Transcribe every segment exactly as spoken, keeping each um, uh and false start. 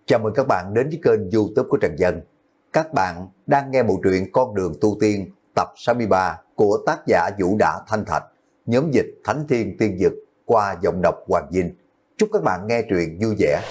Chào mừng các bạn đến với kênh YouTube của Trần Dân. Các bạn đang nghe bộ truyện Con đường tu tiên tập sáu mươi ba của tác giả Vũ Đã Thanh Thạch, nhóm dịch Thánh Thiên Tiên Dực qua giọng đọc Hoàng Vinh. Chúc các bạn nghe truyện vui vẻ.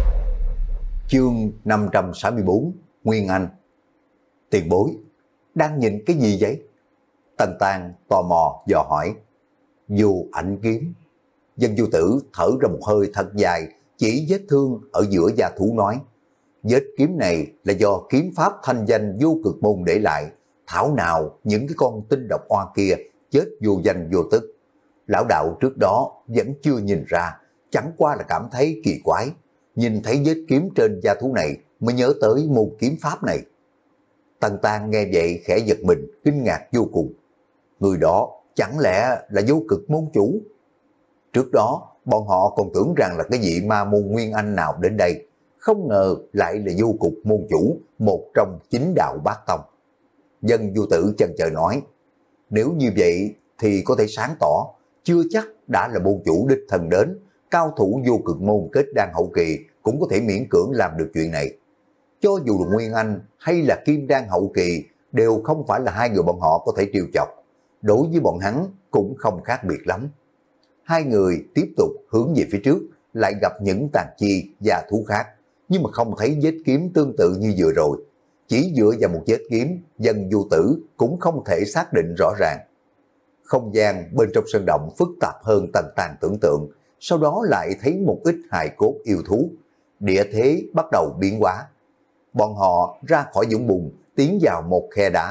Chương năm trăm sáu mươi tư, Nguyên Anh. Tiền bối, đang nhìn cái gì vậy? Tần Tàng tò mò dò hỏi. Vô ảnh kiếm. Dân Du Tử thở ra một hơi thật dài, chỉ vết thương ở giữa da thú nói. Vết kiếm này là do kiếm pháp thanh danh vô cực môn để lại. Thảo nào những cái con tinh độc oa kia chết vô danh vô tức. Lão đạo trước đó vẫn chưa nhìn ra, chẳng qua là cảm thấy kỳ quái. Nhìn thấy vết kiếm trên da thú này mới nhớ tới môn kiếm pháp này. Tần Tàng nghe vậy khẽ giật mình, kinh ngạc vô cùng. Người đó chẳng lẽ là vô cực môn chủ? Trước đó bọn họ còn tưởng rằng là cái vị ma môn Nguyên Anh nào đến đây, không ngờ lại là vô cực môn chủ, một trong chính đạo bát tông. Dân Du Tử chần chờ nói, nếu như vậy thì có thể sáng tỏ, chưa chắc đã là môn chủ đích thân đến, cao thủ vô cực môn kết đan hậu kỳ cũng có thể miễn cưỡng làm được chuyện này. Cho dù là Nguyên Anh hay là Kim đan hậu kỳ đều không phải là hai người bọn họ có thể trêu chọc, đối với bọn hắn cũng không khác biệt lắm. Hai người tiếp tục hướng về phía trước, lại gặp những tàn chi và thú khác, nhưng mà không thấy vết kiếm tương tự như vừa rồi. Chỉ dựa vào một vết kiếm, Dân Du Tử cũng không thể xác định rõ ràng. Không gian bên trong sơn động phức tạp hơn Tần Tàng tưởng tượng, sau đó lại thấy một ít hài cốt yêu thú. Địa thế bắt đầu biến hóa. Bọn họ ra khỏi vũng bùn, tiến vào một khe đá.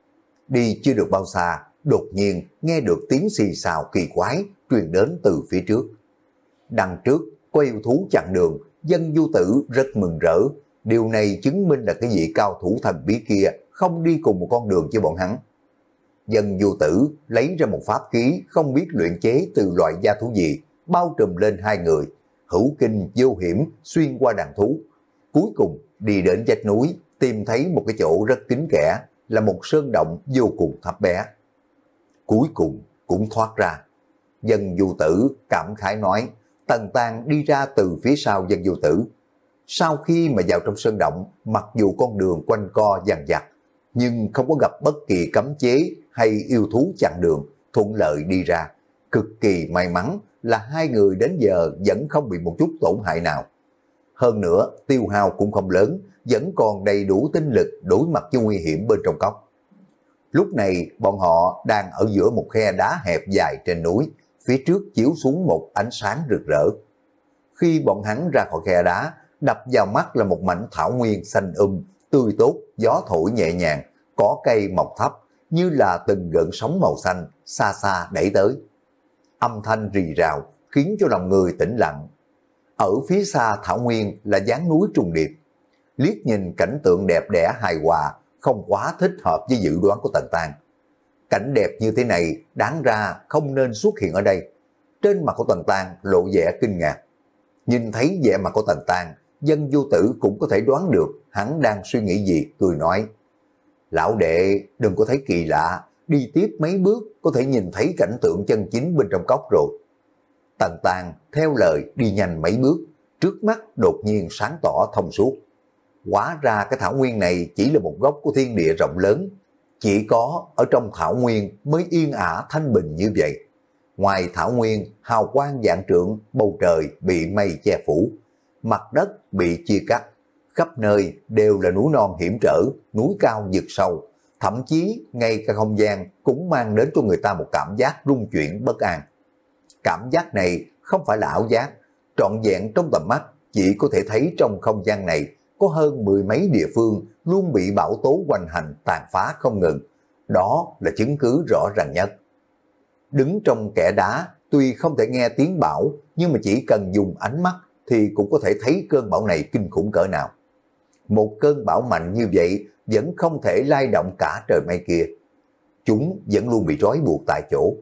Đi chưa được bao xa, đột nhiên nghe được tiếng xì xào kỳ quái truyền đến từ phía trước. Đằng trước có yêu thú chặn đường, Dân Du Tử rất mừng rỡ. Điều này chứng minh là cái vị cao thủ thần bí kia không đi cùng một con đường với bọn hắn. Dân Du Tử lấy ra một pháp khí không biết luyện chế từ loại da thú gì, bao trùm lên hai người, hữu kinh vô hiểm xuyên qua đàn thú. Cuối cùng đi đến vách núi, tìm thấy một cái chỗ rất kín kẽ, là một sơn động vô cùng thấp bé. Cuối cùng cũng thoát ra. Dân Du Tử cảm khái nói. Tần Tàng đi ra từ phía sau Dân Du Tử. Sau khi mà vào trong sơn động, mặc dù con đường quanh co dằn vặt, nhưng không có gặp bất kỳ cấm chế hay yêu thú chặn đường, thuận lợi đi ra. Cực kỳ may mắn là hai người đến giờ vẫn không bị một chút tổn hại nào. Hơn nữa, tiêu hao cũng không lớn, vẫn còn đầy đủ tinh lực đối mặt với nguy hiểm bên trong cốc. Lúc này bọn họ đang ở giữa một khe đá hẹp dài trên núi, phía trước chiếu xuống một ánh sáng rực rỡ. Khi bọn hắn ra khỏi khe đá, đập vào mắt là một mảnh thảo nguyên xanh um, tươi tốt, gió thổi nhẹ nhàng, cỏ cây mọc thấp, như là từng gợn sóng màu xanh, xa xa đẩy tới. Âm thanh rì rào, khiến cho lòng người tĩnh lặng. Ở phía xa thảo nguyên là dáng núi trùng điệp. Liếc nhìn cảnh tượng đẹp đẽ hài hòa, không quá thích hợp với dự đoán của Tần Tàng. Cảnh đẹp như thế này đáng ra không nên xuất hiện ở đây. Trên mặt của Tần Tàng lộ vẻ kinh ngạc. Nhìn thấy vẻ mặt của Tần Tàng, Dân Du Tử cũng có thể đoán được hắn đang suy nghĩ gì, cười nói. Lão đệ đừng có thấy kỳ lạ, đi tiếp mấy bước có thể nhìn thấy cảnh tượng chân chính bên trong cốc rồi. Tần Tàng theo lời đi nhanh mấy bước, trước mắt đột nhiên sáng tỏ thông suốt. Hóa ra cái thảo nguyên này chỉ là một góc của thiên địa rộng lớn. Chỉ có ở trong thảo nguyên mới yên ả thanh bình như vậy. Ngoài thảo nguyên, hào quang vạn trượng, bầu trời bị mây che phủ. Mặt đất bị chia cắt. Khắp nơi đều là núi non hiểm trở, núi cao vực sâu. Thậm chí ngay cả không gian cũng mang đến cho người ta một cảm giác rung chuyển bất an. Cảm giác này không phải là ảo giác. Trọn vẹn trong tầm mắt chỉ có thể thấy trong không gian này có hơn mười mấy địa phương luôn bị bão tố hoành hành tàn phá không ngừng. Đó là chứng cứ rõ ràng nhất. Đứng trong kẽ đá, tuy không thể nghe tiếng bão, nhưng mà chỉ cần dùng ánh mắt thì cũng có thể thấy cơn bão này kinh khủng cỡ nào. Một cơn bão mạnh như vậy vẫn không thể lay động cả trời mây kia. Chúng vẫn luôn bị trói buộc tại chỗ.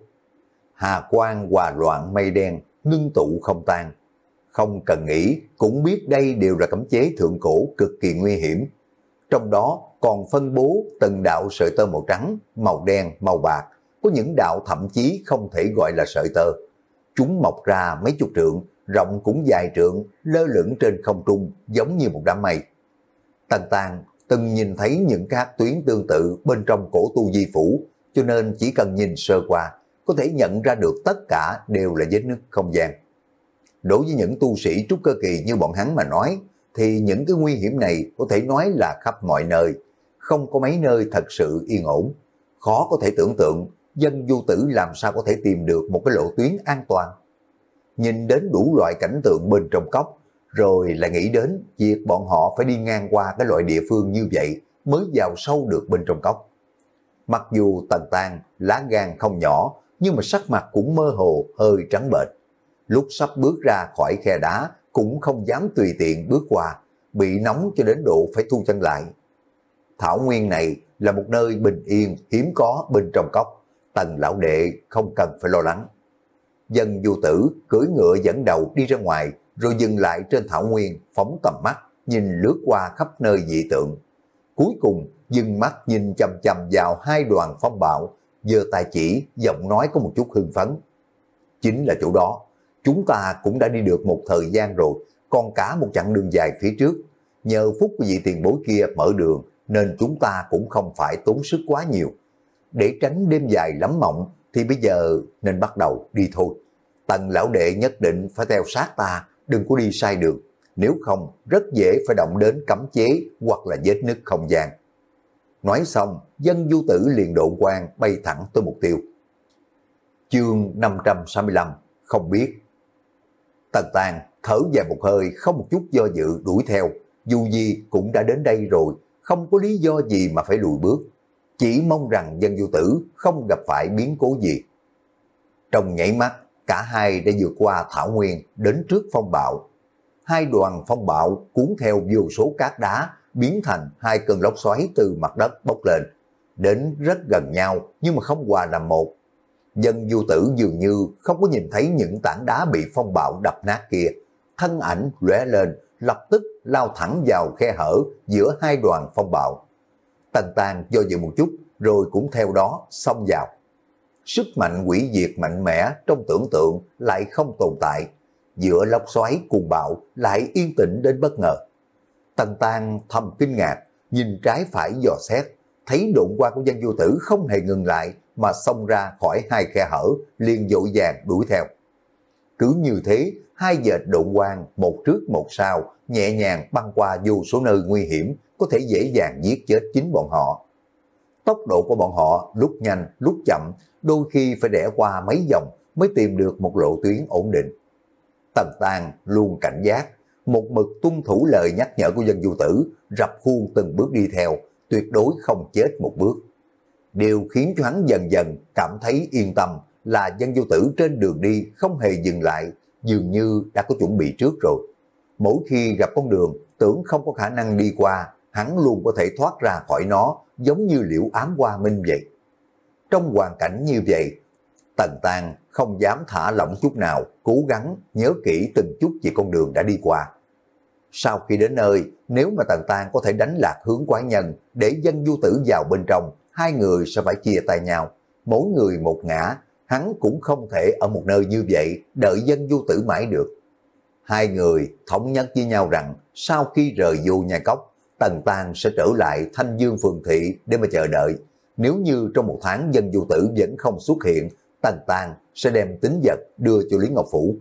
Hà quang hòa loạn mây đen, ngưng tụ không tan. Không cần nghĩ cũng biết đây đều là cấm chế thượng cổ cực kỳ nguy hiểm. Trong đó còn phân bố từng đạo sợi tơ màu trắng, màu đen, màu bạc. Có những đạo thậm chí không thể gọi là sợi tơ. Chúng mọc ra mấy chục trượng rộng cũng dài trượng, lơ lửng trên không trung giống như một đám mây. Tần Tàng từng nhìn thấy những các tuyến tương tự bên trong cổ tu di phủ, cho nên chỉ cần nhìn sơ qua, có thể nhận ra được tất cả đều là vết nứt không gian. Đối với những tu sĩ trúc cơ kỳ như bọn hắn mà nói, thì những cái nguy hiểm này có thể nói là khắp mọi nơi, không có mấy nơi thật sự yên ổn. Khó có thể tưởng tượng dân du tử làm sao có thể tìm được một cái lộ tuyến an toàn. Nhìn đến đủ loại cảnh tượng bên trong cốc, rồi lại nghĩ đến việc bọn họ phải đi ngang qua cái loại địa phương như vậy mới vào sâu được bên trong cốc. Mặc dù Tần Tàng lá gan không nhỏ, nhưng mà sắc mặt cũng mơ hồ hơi trắng bệch. Lúc sắp bước ra khỏi khe đá cũng không dám tùy tiện bước qua, bị nóng cho đến độ phải thu chân lại. Thảo nguyên này là một nơi bình yên hiếm có bên trong cốc, Tần lão đệ không cần phải lo lắng. Dân du tử cưỡi ngựa dẫn đầu đi ra ngoài, rồi dừng lại trên thảo nguyên, phóng tầm mắt, nhìn lướt qua khắp nơi dị tượng. Cuối cùng dừng mắt nhìn chằm chằm vào hai đoàn phong bạo, giơ tay chỉ, giọng nói có một chút hưng phấn. Chính là chỗ đó, chúng ta cũng đã đi được một thời gian rồi, còn cả một chặng đường dài phía trước. Nhờ phúc của vị tiền bối kia mở đường, nên chúng ta cũng không phải tốn sức quá nhiều. Để tránh đêm dài lắm mộng, thì bây giờ nên bắt đầu đi thôi. Tần lão đệ nhất định phải theo sát ta, đừng có đi sai đường. Nếu không, rất dễ phải động đến cấm chế hoặc là vết nứt không gian. Nói xong, dân du tử liền độ quang bay thẳng tới mục tiêu. Chương năm trăm sáu mươi lăm, không biết. Tần Tàng thở dài một hơi, không một chút do dự đuổi theo. Dù gì cũng đã đến đây rồi, không có lý do gì mà phải lùi bước. Chỉ mong rằng dân du tử không gặp phải biến cố gì. Trong nhảy mắt, cả hai đã vượt qua thảo nguyên đến trước phong bạo. Hai đoàn phong bạo cuốn theo vô số cát đá, biến thành hai cơn lốc xoáy từ mặt đất bốc lên, đến rất gần nhau nhưng mà không hòa làm một. Dân du tử dường như không có nhìn thấy những tảng đá bị phong bạo đập nát kia, thân ảnh lóe lên, lập tức lao thẳng vào khe hở giữa hai đoàn phong bạo. Tần Tàng do dự một chút, rồi cũng theo đó xông vào. Sức mạnh hủy diệt mạnh mẽ trong tưởng tượng lại không tồn tại, giữa lốc xoáy cuồng bạo lại yên tĩnh đến bất ngờ. Tần Tàng thầm kinh ngạc, nhìn trái phải dò xét, thấy độn quang của dân vô tử không hề ngừng lại mà xông ra khỏi hai khe hở, liền vội vàng đuổi theo. Cứ như thế, hai vệt độn quang một trước một sau, nhẹ nhàng băng qua vô số nơi nguy hiểm, có thể dễ dàng giết chết chính bọn họ. Tốc độ của bọn họ lúc nhanh lúc chậm, đôi khi phải rẽ qua mấy vòng mới tìm được một lộ tuyến ổn định. Tần Tàng luôn cảnh giác, một mực tuân thủ lời nhắc nhở của dân du tử, rập khuôn từng bước đi theo, tuyệt đối không chết một bước. Điều khiến cho hắn dần dần cảm thấy yên tâm là dân du tử trên đường đi không hề dừng lại, dường như đã có chuẩn bị trước rồi. Mỗi khi gặp con đường tưởng không có khả năng đi qua, hắn luôn có thể thoát ra khỏi nó, giống như liễu ám hoa minh vậy. Trong hoàn cảnh như vậy, Tần Tàng không dám thả lỏng chút nào, cố gắng nhớ kỹ từng chút về con đường đã đi qua. Sau khi đến nơi, nếu mà Tần Tàng có thể đánh lạc hướng quái nhân để dân du tử vào bên trong, hai người sẽ phải chia tay nhau, mỗi người một ngã, hắn cũng không thể ở một nơi như vậy đợi dân du tử mãi được. Hai người thống nhất với nhau rằng sau khi rời vô nhai cốc, Tần Tàng sẽ trở lại Thanh Dương phường thị để mà chờ đợi. Nếu như trong một tháng dân du tử vẫn không xuất hiện, Tần Tàng sẽ đem tín vật đưa cho Lý Ngọc Phủ.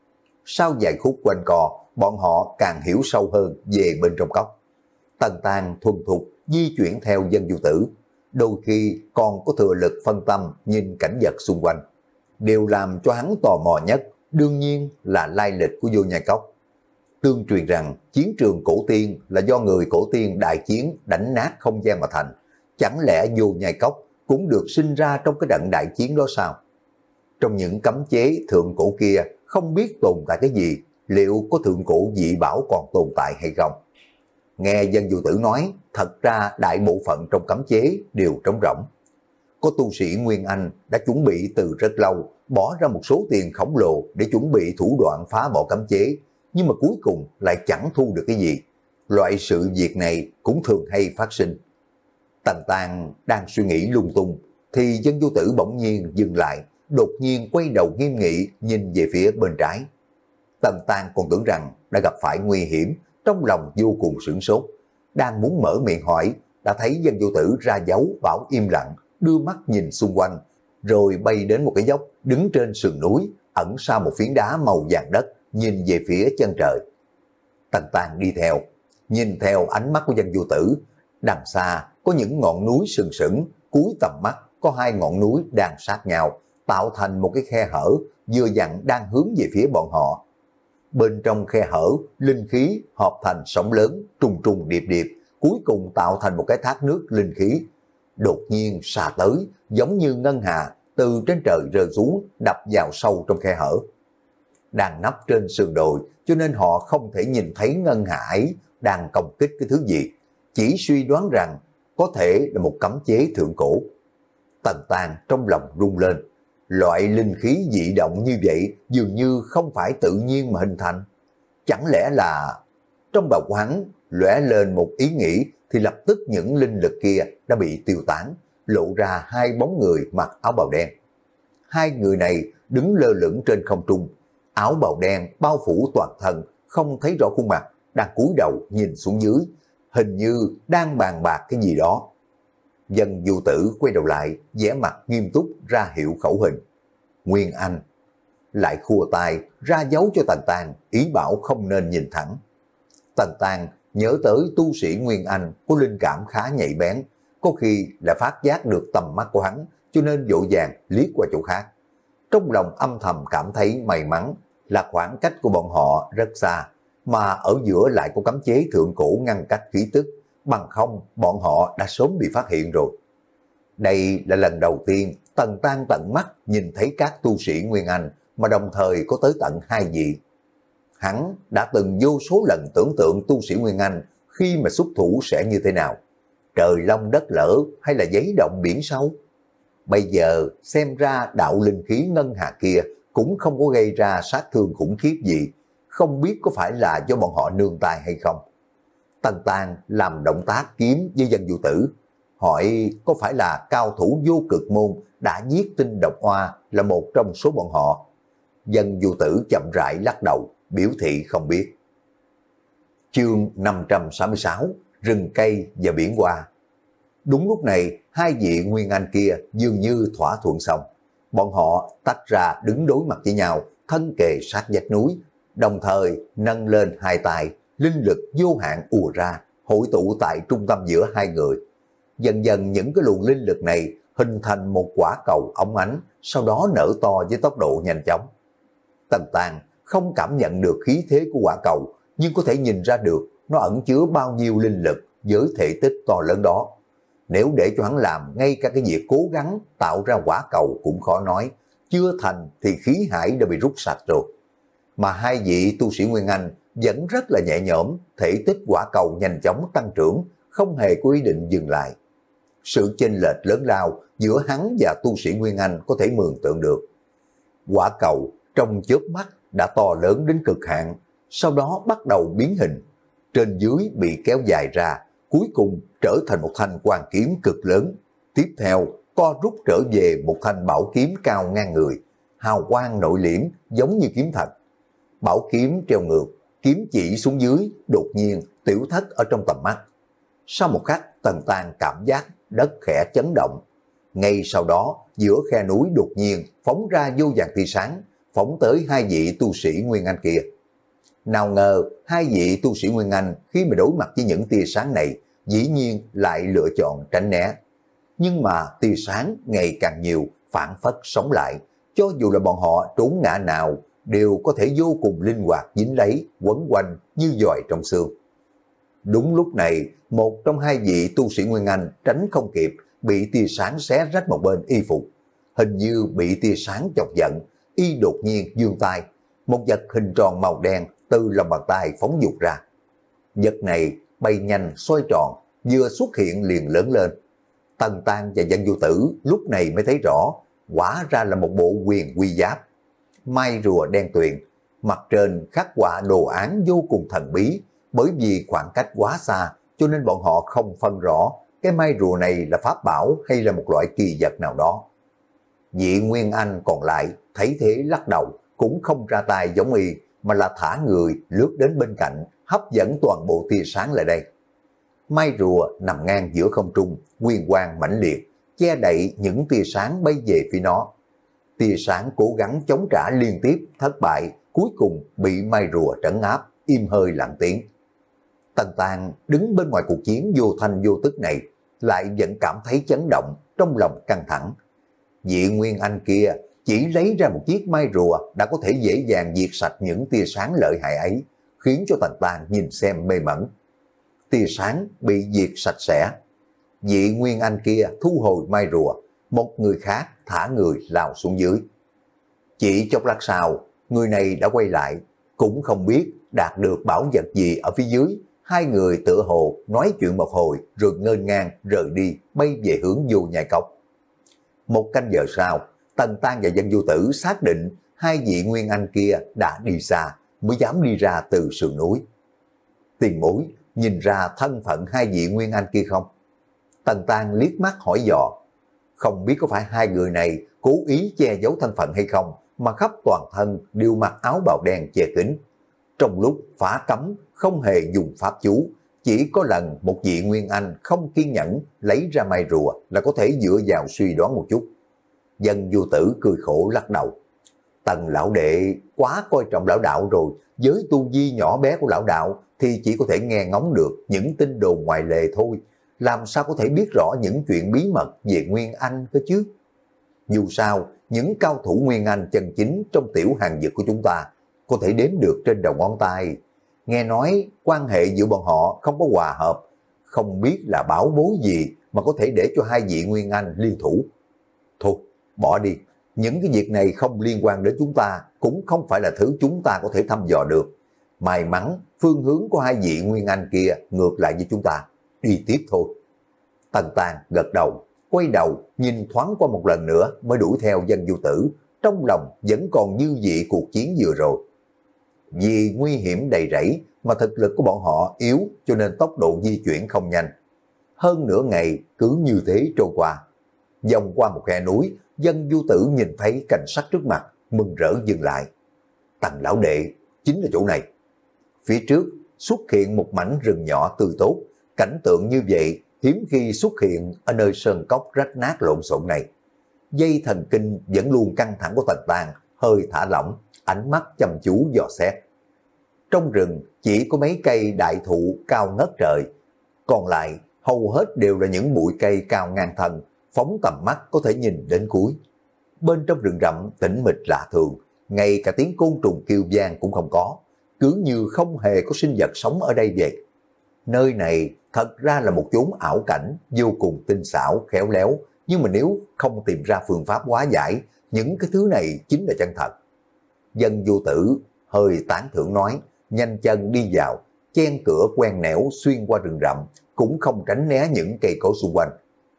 Sau vài khúc quanh co, bọn họ càng hiểu sâu hơn về bên trong cốc. Tần Tàng thuần thục di chuyển theo dân du tử, đôi khi còn có thừa lực phân tâm nhìn cảnh vật xung quanh. Điều làm cho hắn tò mò nhất đương nhiên là lai lịch của vô nhai cốc. Tương truyền rằng chiến trường cổ tiên là do người cổ tiên đại chiến đánh nát không gian mà thành. Chẳng lẽ vô nhai cốc cũng được sinh ra trong cái trận đại chiến đó sao? Trong những cấm chế thượng cổ kia không biết tồn tại cái gì, liệu có thượng cổ dị bảo còn tồn tại hay không? Nghe dân du tử nói, thật ra đại bộ phận trong cấm chế đều trống rỗng. Có tu sĩ Nguyên Anh đã chuẩn bị từ rất lâu, bỏ ra một số tiền khổng lồ để chuẩn bị thủ đoạn phá bỏ cấm chế, nhưng mà cuối cùng lại chẳng thu được cái gì. Loại sự việc này cũng thường hay phát sinh. Tần Tàng đang suy nghĩ lung tung, thì dân du tử bỗng nhiên dừng lại, đột nhiên quay đầu nghiêm nghị nhìn về phía bên trái. Tần Tang còn tưởng rằng đã gặp phải nguy hiểm, trong lòng vô cùng sửng sốt. Đang muốn mở miệng hỏi, đã thấy Dân Vô Tử ra dấu bảo im lặng, đưa mắt nhìn xung quanh, rồi bay đến một cái dốc, đứng trên sườn núi, ẩn sau một phiến đá màu vàng đất, nhìn về phía chân trời. Tần Tang đi theo, nhìn theo ánh mắt của Dân Vô Tử, đằng xa có những ngọn núi sừng sững, cuối tầm mắt có hai ngọn núi đang sát nhau, tạo thành một cái khe hở, vừa dặn đang hướng về phía bọn họ. Bên trong khe hở, linh khí hợp thành sóng lớn, trùng trùng điệp điệp, cuối cùng tạo thành một cái thác nước linh khí. Đột nhiên xà tới, giống như ngân hà, từ trên trời rơi xuống, đập vào sâu trong khe hở. Đang nấp trên sườn đồi, cho nên họ không thể nhìn thấy ngân hà ấy đang công kích cái thứ gì, chỉ suy đoán rằng có thể là một cấm chế thượng cổ. Tần Tang trong lòng rung lên, loại linh khí dị động như vậy dường như không phải tự nhiên mà hình thành. Chẳng lẽ là... Trong đầu của hắn lóe lên một ý nghĩ, thì lập tức những linh lực kia đã bị tiêu tán, lộ ra hai bóng người mặc áo bào đen. Hai người này đứng lơ lửng trên không trung, áo bào đen bao phủ toàn thân, không thấy rõ khuôn mặt, đang cúi đầu nhìn xuống dưới, hình như đang bàn bạc cái gì đó. Dân Vô Tử quay đầu lại, vẻ mặt nghiêm túc ra hiệu khẩu hình. Nguyên Anh lại khua tay ra dấu cho Tần Tang, ý bảo không nên nhìn thẳng. Tần Tang nhớ tới tu sĩ Nguyên Anh có linh cảm khá nhạy bén, có khi là phát giác được tầm mắt của hắn, cho nên vội vàng liếc qua chỗ khác. Trong lòng âm thầm cảm thấy may mắn là khoảng cách của bọn họ rất xa, mà ở giữa lại có cấm chế thượng cổ ngăn cách khí tức, bằng không bọn họ đã sớm bị phát hiện rồi. Đây là lần đầu tiên Tần Tang tận mắt nhìn thấy các tu sĩ Nguyên Anh, mà đồng thời có tới tận hai vị. Hắn đã từng vô số lần tưởng tượng tu sĩ Nguyên Anh khi mà xuất thủ sẽ như thế nào, trời long đất lở hay là giấy động biển sâu. Bây giờ xem ra đạo linh khí ngân hà kia cũng không có gây ra sát thương khủng khiếp gì, không biết có phải là do bọn họ nương tay hay không. Tần Tang làm động tác kiếm với Dân Vô Tử, hỏi có phải là cao thủ vô cực môn đã giết Tinh Độc Hoa là một trong số bọn họ. Dân Vô Tử chậm rãi lắc đầu, biểu thị không biết. Chương năm trăm sáu mươi sáu, rừng cây và biển hoa. Đúng lúc này, hai vị Nguyên Anh kia dường như thỏa thuận xong. Bọn họ tách ra đứng đối mặt với nhau, thân kề sát vách núi, đồng thời nâng lên hai tay, linh lực vô hạn ùa ra, hội tụ tại trung tâm giữa hai người. Dần dần những cái luồng linh lực này hình thành một quả cầu óng ánh, sau đó nở to với tốc độ nhanh chóng. Tần Tang không cảm nhận được khí thế của quả cầu, nhưng có thể nhìn ra được nó ẩn chứa bao nhiêu linh lực với thể tích to lớn đó. Nếu để cho hắn làm ngay cả cái việc cố gắng tạo ra quả cầu cũng khó nói, chưa thành thì khí hải đã bị rút sạch rồi. Mà hai vị tu sĩ Nguyên Anh vẫn rất là nhẹ nhõm, thể tích quả cầu nhanh chóng tăng trưởng, không hề có ý định dừng lại. Sự chênh lệch lớn lao giữa hắn và tu sĩ Nguyên Anh có thể mường tượng được. Quả cầu trong chớp mắt đã to lớn đến cực hạn, sau đó bắt đầu biến hình, trên dưới bị kéo dài ra, cuối cùng trở thành một thanh hoàng kiếm cực lớn. Tiếp theo co rút trở về một thanh bảo kiếm cao ngang người, hào quang nội liễm giống như kiếm thật. Bảo kiếm treo ngược, kiếm chỉ xuống dưới, đột nhiên tiểu thất ở trong tầm mắt. Sau một khắc, Tần Tang cảm giác đất khẽ chấn động. Ngay sau đó, giữa khe núi đột nhiên phóng ra vô vàn tia sáng, phóng tới hai vị tu sĩ Nguyên Anh kia. Nào ngờ, hai vị tu sĩ Nguyên Anh khi mà đối mặt với những tia sáng này, dĩ nhiên lại lựa chọn tránh né. Nhưng mà tia sáng ngày càng nhiều, phản phất sống lại, cho dù là bọn họ trốn ngã nào, đều có thể vô cùng linh hoạt dính lấy, quấn quanh như giòi trong xương. Đúng lúc này, một trong hai vị tu sĩ Nguyên Anh tránh không kịp, bị tia sáng xé rách một bên y phục. Hình như bị tia sáng chọc giận, y đột nhiên giương tay, một vật hình tròn màu đen từ lòng bàn tay phóng vụt ra. Vật này bay nhanh xoay tròn, vừa xuất hiện liền lớn lên. Tần Tang và Dân Vô Tử lúc này mới thấy rõ, quả ra là một bộ quyền quy giáp, mai rùa đen tuyền, mặt trên khắc họa đồ án vô cùng thần bí. Bởi vì khoảng cách quá xa, cho nên bọn họ không phân rõ cái mai rùa này là pháp bảo hay là một loại kỳ vật nào đó. Vị Nguyên Anh còn lại thấy thế lắc đầu, cũng không ra tay giống y, mà là thả người lướt đến bên cạnh, hấp dẫn toàn bộ tia sáng lại đây. Mai rùa nằm ngang giữa không trung, nguyên quang mãnh liệt, che đậy những tia sáng bay về phía nó. Tia sáng cố gắng chống trả liên tiếp, thất bại, cuối cùng bị mai rùa trấn áp, im hơi lặng tiếng. Tần Tàng đứng bên ngoài cuộc chiến vô thanh vô tức này, lại vẫn cảm thấy chấn động, trong lòng căng thẳng. Vị Nguyên Anh kia chỉ lấy ra một chiếc mai rùa đã có thể dễ dàng diệt sạch những tia sáng lợi hại ấy, khiến cho Tần Tàng nhìn xem mê mẩn. Tia sáng bị diệt sạch sẽ. Vị Nguyên Anh kia thu hồi mai rùa, một người khác thả người lao xuống dưới. Chỉ chốc lát sau, người này đã quay lại, cũng không biết đạt được bảo vật gì ở phía dưới. Hai người tựa hồ nói chuyện một hồi rồi ngênh ngang rời đi, bay về hướng vô nhai cốc. Một canh giờ sau, Tần Tang và Dân Vô Tử xác định hai vị Nguyên Anh kia đã đi xa, mới dám đi ra từ sườn núi. Tiền bối nhìn ra thân phận hai vị Nguyên Anh kia không? Tần Tang liếc mắt hỏi dò. Không biết có phải hai người này cố ý che giấu thân phận hay không, mà khắp toàn thân đều mặc áo bào đen che kín. Trong lúc phá cấm không hề dùng pháp chú, chỉ có lần một vị Nguyên Anh không kiên nhẫn lấy ra mai rùa là có thể dựa vào suy đoán một chút. Dân Vô Tử cười khổ lắc đầu. Tần lão đệ quá coi trọng lão đạo rồi, với tu vi nhỏ bé của lão đạo thì chỉ có thể nghe ngóng được những tin đồn ngoài lề thôi, làm sao có thể biết rõ những chuyện bí mật về Nguyên Anh cơ chứ? Dù sao, những cao thủ Nguyên Anh chân chính trong tiểu hàng vực của chúng ta có thể đếm được trên đầu ngón tay. Nghe nói quan hệ giữa bọn họ không có hòa hợp, không biết là bảo bối gì mà có thể để cho hai vị Nguyên Anh liên thủ. Thôi, bỏ đi, những cái việc này không liên quan đến chúng ta, cũng không phải là thứ chúng ta có thể thăm dò được. May mắn, phương hướng của hai vị Nguyên Anh kia ngược lại với chúng ta, đi tiếp thôi. Tần Tàng gật đầu, quay đầu nhìn thoáng qua một lần nữa mới đuổi theo Dân Vô Tử, trong lòng vẫn còn dư vị cuộc chiến vừa rồi. Vì nguy hiểm đầy rẫy mà thực lực của bọn họ yếu cho nên tốc độ di chuyển không nhanh. Hơn nửa ngày cứ như thế trôi qua. Vòng qua một khe núi, Dân Vô Tử nhìn thấy cảnh sắc trước mặt, mừng rỡ dừng lại. Tần lão đệ, chính là chỗ này. Phía trước xuất hiện một mảnh rừng nhỏ tươi tốt, cảnh tượng như vậy hiếm khi xuất hiện ở nơi sơn cốc rách nát lộn xộn này. Dây thần kinh vẫn luôn căng thẳng của Tần Tàng hơi thả lỏng, ánh mắt chăm chú dò xét. Trong rừng chỉ có mấy cây đại thụ cao ngất trời, còn lại hầu hết đều là những bụi cây cao ngang thân, phóng tầm mắt có thể nhìn đến cuối. Bên trong rừng rậm tĩnh mịch lạ thường, ngay cả tiếng côn trùng kêu vang cũng không có, cứ như không hề có sinh vật sống ở đây vậy. Nơi này thật ra là một chốn ảo cảnh vô cùng tinh xảo, khéo léo, nhưng mà nếu không tìm ra phương pháp hóa giải, những cái thứ này chính là chân thật. Dân Vô Tử hơi tán thưởng nói, nhanh chân đi vào, chen cửa quen nẻo xuyên qua rừng rậm, cũng không tránh né những cây cối xung quanh.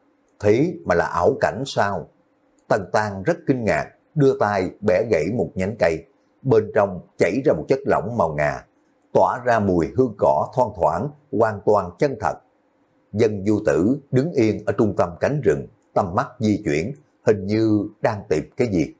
Thế mà là ảo cảnh sao? Tần Tang rất kinh ngạc, đưa tay bẻ gãy một nhánh cây, bên trong chảy ra một chất lỏng màu ngà, tỏa ra mùi hương cỏ thoang thoảng, hoàn toàn chân thật. Dân Vô Tử đứng yên ở trung tâm cánh rừng, tầm mắt di chuyển, hình như đang tìm cái gì.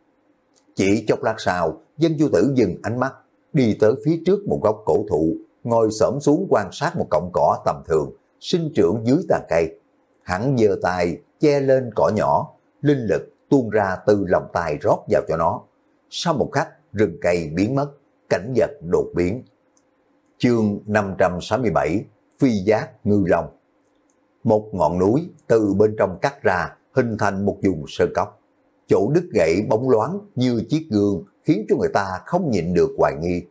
Chỉ chốc lát sau, Dân Vô Tử dừng ánh mắt, đi tới phía trước một gốc cổ thụ, ngồi xổm xuống quan sát một cọng cỏ tầm thường, sinh trưởng dưới tàn cây. Hắn giơ tay che lên cỏ nhỏ, linh lực tuôn ra từ lòng tay rót vào cho nó. Sau một khắc, rừng cây biến mất, cảnh vật đột biến. Chương năm trăm sáu mươi bảy, Phi Giác Ngư Long. Một ngọn núi từ bên trong cắt ra, hình thành một vùng sơn cốc. Chỗ đứt gãy bóng loáng như chiếc gương, khiến cho người ta không nhịn được hoài nghi.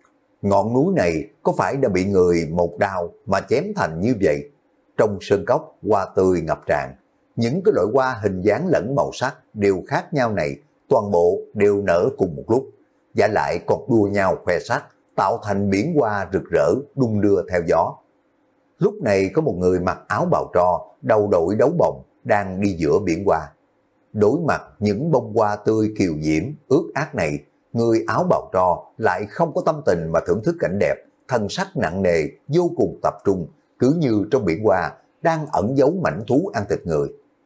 Ngọn núi này có phải đã bị người một đao mà chém thành như vậy? Trong sơn cốc hoa tươi ngập tràn, những cái loại hoa hình dáng lẫn màu sắc đều khác nhau này, toàn bộ đều nở cùng một lúc, và lại còn đua nhau khoe sắc, tạo thành biển hoa rực rỡ đung đưa theo gió. Lúc này có một người mặc áo bào tro, đầu đội đấu bồng, đang đi giữa biển hoa. Đối mặt những bông hoa tươi kiều diễm, ướt át này, người áo bào tro lại không có tâm tình mà thưởng thức cảnh đẹp, thân sắc nặng nề, vô cùng tập trung, cứ như trong biển hoa đang ẩn giấu mảnh thú ăn thịt người.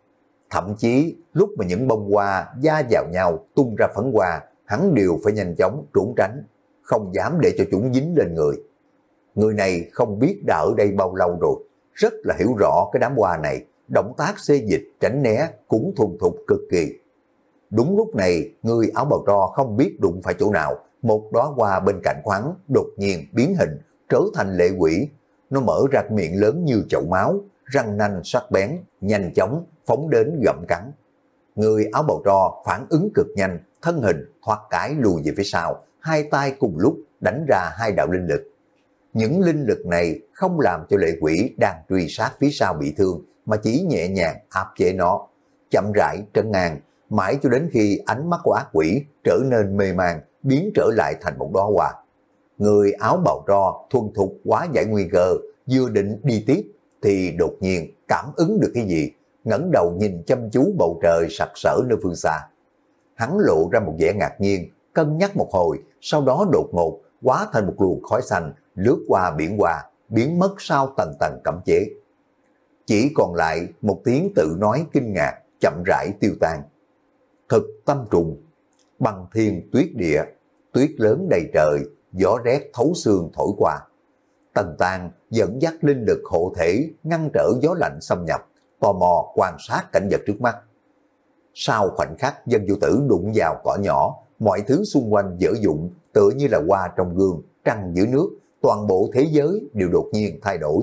Thậm chí lúc mà những bông hoa va vào nhau tung ra phấn hoa, hắn đều phải nhanh chóng trốn tránh, không dám để cho chúng dính lên người. Người này không biết đã ở đây bao lâu rồi, rất là hiểu rõ cái đám hoa này, động tác xê dịch tránh né cũng thuần thục cực kỳ. Đúng lúc này, người áo bào tro không biết đụng phải chỗ nào, một đóa hoa bên cạnh khoáng đột nhiên biến hình, trở thành lệ quỷ. Nó mở ra miệng lớn như chậu máu, răng nanh sắc bén, nhanh chóng phóng đến gặm cắn. Người áo bào tro phản ứng cực nhanh, thân hình thoát cái lùi về phía sau, hai tay cùng lúc đánh ra hai đạo linh lực. Những linh lực này không làm cho lệ quỷ đang truy sát phía sau bị thương, mà chỉ nhẹ nhàng áp chế nó, chậm rãi trấn ngang, mãi cho đến khi ánh mắt của ác quỷ trở nên mê man, biến trở lại thành một đóa hoa. Người áo bào tro thuần thục quá giải nguy cơ, vừa định đi tiếp thì đột nhiên cảm ứng được cái gì, ngẩng đầu nhìn chăm chú bầu trời sặc sỡ nơi phương xa. Hắn lộ ra một vẻ ngạc nhiên, cân nhắc một hồi, sau đó đột ngột hóa thành một luồng khói xanh lướt qua biển hoa, biến mất sau tầng tầng cấm chế. Chỉ còn lại một tiếng tự nói kinh ngạc, chậm rãi tiêu tan. Thực tâm trùng, băng thiên tuyết địa, tuyết lớn đầy trời, gió rét thấu xương thổi qua. Tần Tang dẫn dắt linh lực hộ thể ngăn trở gió lạnh xâm nhập, tò mò quan sát cảnh vật trước mắt. Sau khoảnh khắc Dân Vô Tử đụng vào cỏ nhỏ, mọi thứ xung quanh dở dụng tựa như là hoa trong gương, trăng giữa nước, toàn bộ thế giới đều đột nhiên thay đổi.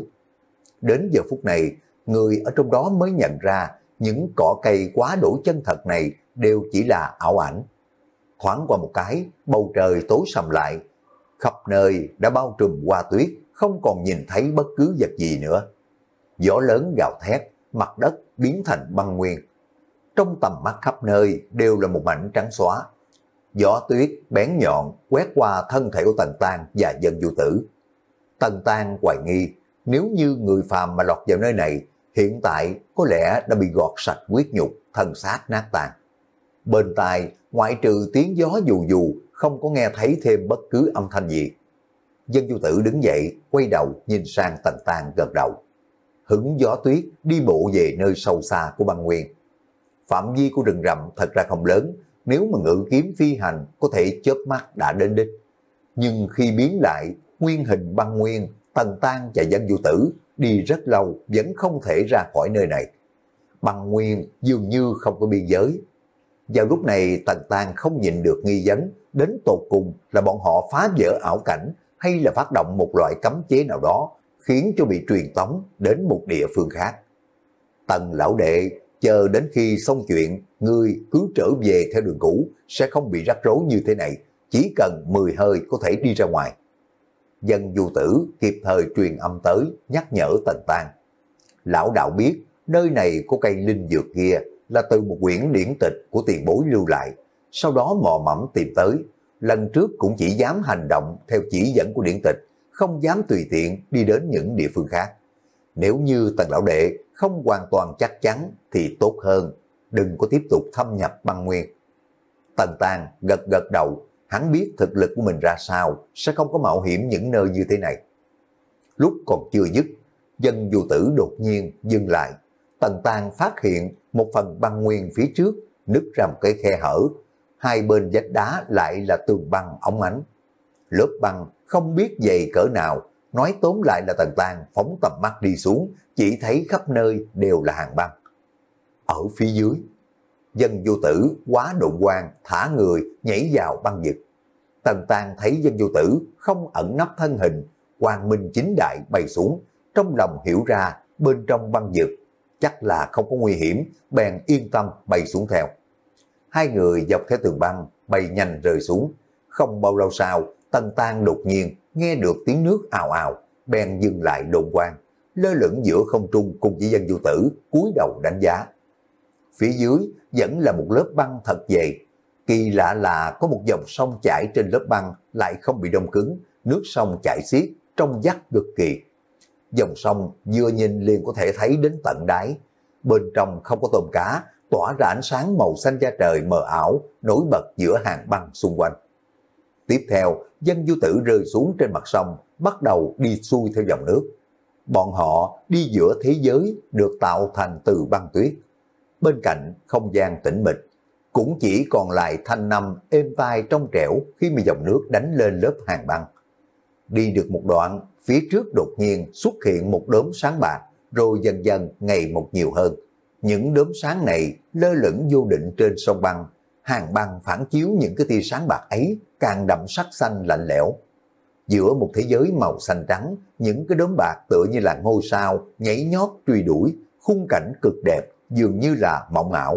Đến giờ phút này, người ở trong đó mới nhận ra những cỏ cây quá đổi chân thật này đều chỉ là ảo ảnh. Thoáng qua một cái, bầu trời tối sầm lại, khắp nơi đã bao trùm hoa tuyết, không còn nhìn thấy bất cứ vật gì nữa. Gió lớn gào thét, mặt đất biến thành băng nguyên. Trong tầm mắt khắp nơi đều là một mảnh trắng xóa. Gió tuyết bén nhọn quét qua thân thể của Tần Tang và Dân Vô Tử. Tần Tang hoài nghi, nếu như người phàm mà lọt vào nơi này, hiện tại có lẽ đã bị gọt sạch huyết nhục, thân xác nát tan. Bên tai, ngoại trừ tiếng gió dù dù, không có nghe thấy thêm bất cứ âm thanh gì. Dân Vô Tử đứng dậy, quay đầu nhìn sang Tần Tang gật đầu. Hứng gió tuyết đi bộ về nơi sâu xa của băng nguyên. Phạm vi của rừng rậm thật ra không lớn, nếu mà ngự kiếm phi hành có thể chớp mắt đã đến đích. Nhưng khi biến lại nguyên hình băng nguyên, Tần Tang và Dân Vô Tử đi rất lâu vẫn không thể ra khỏi nơi này. Băng nguyên dường như không có biên giới. Vào lúc này Tần Tang không nhịn được nghi vấn, đến tột cùng là bọn họ phá vỡ ảo cảnh hay là phát động một loại cấm chế nào đó khiến cho bị truyền tống đến một địa phương khác. Tần lão đệ, chờ đến khi xong chuyện, ngươi cứ trở về theo đường cũ, sẽ không bị rắc rối như thế này, chỉ cần mười hơi có thể đi ra ngoài. Dân Vô Tử kịp thời truyền âm tới, nhắc nhở Tần Tang. Lão đạo biết, nơi này có cây linh dược kia là từ một quyển điển tịch của tiền bối lưu lại, sau đó mò mẫm tìm tới. Lần trước cũng chỉ dám hành động theo chỉ dẫn của điển tịch, không dám tùy tiện đi đến những địa phương khác. Nếu như Tần lão đệ không hoàn toàn chắc chắn thì tốt hơn, đừng có tiếp tục thâm nhập băng nguyên. Tần Tang gật gật đầu, hắn biết thực lực của mình ra sao, sẽ không có mạo hiểm những nơi như thế này. Lúc còn chưa dứt, Dân Vô Tử đột nhiên dừng lại. Tần Tang phát hiện một phần băng nguyên phía trước nứt ra một cái khe hở, hai bên vách đá lại là tường băng óng ánh. Lớp băng không biết dày cỡ nào, nói tóm lại là Tần Tang phóng tầm mắt đi xuống, chỉ thấy khắp nơi đều là hàng băng. Ở phía dưới, Dân Vô Tử quá độ quang thả người nhảy vào băng vực. Tần Tang thấy Dân Vô Tử không ẩn nấp thân hình, quang minh chính đại bay xuống, trong lòng hiểu ra bên trong băng vực chắc là không có nguy hiểm, bèn yên tâm bay xuống theo. Hai người dọc theo tường băng bay nhanh rơi xuống. Không bao lâu sau, Tần Tang đột nhiên nghe được tiếng nước ào ào, bèn dừng lại đồn quang, lơ lửng giữa không trung cùng với Dân Vô Tử cúi đầu đánh giá. Phía dưới vẫn là một lớp băng thật dày. Kỳ lạ là có một dòng sông chảy trên lớp băng lại không bị đông cứng, nước sông chảy xiết, trong vắt cực kỳ. Dòng sông vừa nhìn liền có thể thấy đến tận đáy. Bên trong không có tôm cá, tỏa ra ánh sáng màu xanh da trời mờ ảo, nổi bật giữa hàng băng xung quanh. Tiếp theo, Dân Vô Tử rơi xuống trên mặt sông, bắt đầu đi xuôi theo dòng nước. Bọn họ đi giữa thế giới được tạo thành từ băng tuyết. Bên cạnh không gian tĩnh mịch, cũng chỉ còn lại thanh năm êm tai trong trẻo khi mà dòng nước đánh lên lớp hàng băng. Đi được một đoạn, phía trước đột nhiên xuất hiện một đốm sáng bạc, rồi dần dần ngày một nhiều hơn. Những đốm sáng này lơ lửng vô định trên sông băng, hàng băng phản chiếu những cái tia sáng bạc ấy càng đậm sắc xanh lạnh lẽo. Giữa một thế giới màu xanh trắng, những cái đốm bạc tựa như là ngôi sao nhảy nhót truy đuổi, khung cảnh cực đẹp dường như là mộng ảo.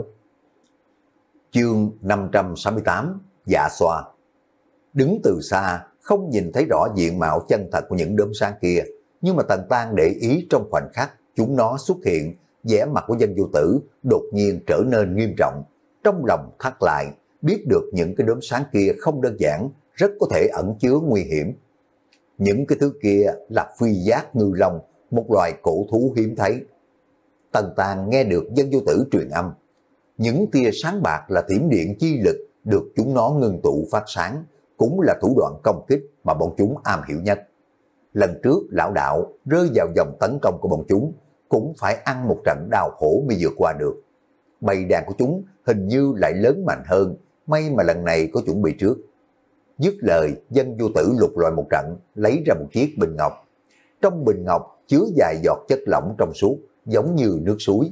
Chương năm trăm sáu mươi tám, Dạ Xoa. Đứng từ xa, không nhìn thấy rõ diện mạo chân thật của những đốm sáng kia, nhưng mà Tần Tang để ý trong khoảnh khắc chúng nó xuất hiện, vẻ mặt của Dân Vô Tử đột nhiên trở nên nghiêm trọng. Trong lòng thắt lại, biết được những cái đốm sáng kia không đơn giản, rất có thể ẩn chứa nguy hiểm. Những cái thứ kia là phi giác ngư long, một loài cổ thú hiếm thấy. Tần Tang nghe được Dân Vô Tử truyền âm. Những tia sáng bạc là tiểm điện chi lực được chúng nó ngưng tụ phát sáng, cũng là thủ đoạn công kích mà bọn chúng am hiểu nhất. Lần trước lão đạo rơi vào vòng tấn công của bọn chúng, cũng phải ăn một trận đau khổ mới vượt qua được. Bầy đàn của chúng hình như lại lớn mạnh hơn, may mà lần này có chuẩn bị trước. Dứt lời, Dân Vô Tử lục lọi một trận, lấy ra một chiếc bình ngọc. Trong bình ngọc chứa vài giọt chất lỏng trong suốt, giống như nước suối.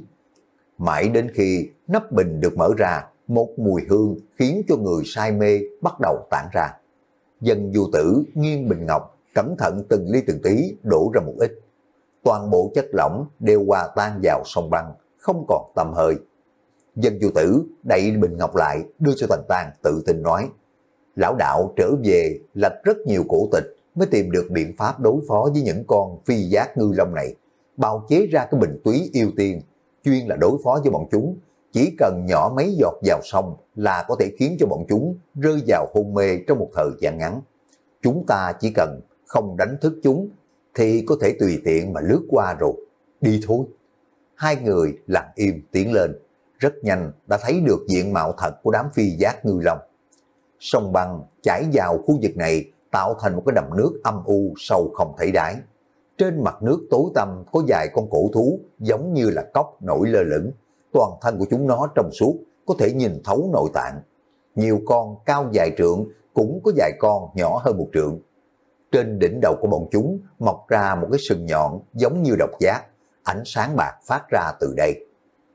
Mãi đến khi nắp bình được mở ra, một mùi hương khiến cho người say mê bắt đầu tản ra. Dân Vô Tử nghiêng bình ngọc, cẩn thận từng ly từng tí đổ ra một ít. Toàn bộ chất lỏng đều hòa tan vào sông băng, không còn tầm hơi. Dân Vô Tử đậy bình ngọc lại, đưa cho Tần Tang tự tin nói: lão đạo trở về lật rất nhiều cổ tịch mới tìm được biện pháp đối phó với những con phi giác ngư long này, bào chế ra cái bình túy yêu tiên, chuyên là đối phó với bọn chúng. Chỉ cần nhỏ mấy giọt vào sông là có thể khiến cho bọn chúng rơi vào hôn mê trong một thời gian ngắn. Chúng ta chỉ cần không đánh thức chúng thì có thể tùy tiện mà lướt qua rồi. Đi thôi. Hai người lặng im tiến lên, rất nhanh đã thấy được diện mạo thật của đám phi giác ngư long. Sông băng chảy vào khu vực này tạo thành một cái đầm nước âm u sâu không thấy đáy. Trên mặt nước tối tăm có vài con cổ thú giống như là cóc nổi lơ lửng. Toàn thân của chúng nó trong suốt, có thể nhìn thấu nội tạng. Nhiều con cao vài trượng, cũng có vài con nhỏ hơn một trượng. Trên đỉnh đầu của bọn chúng mọc ra một cái sừng nhọn giống như độc giác, ánh sáng bạc phát ra từ đây.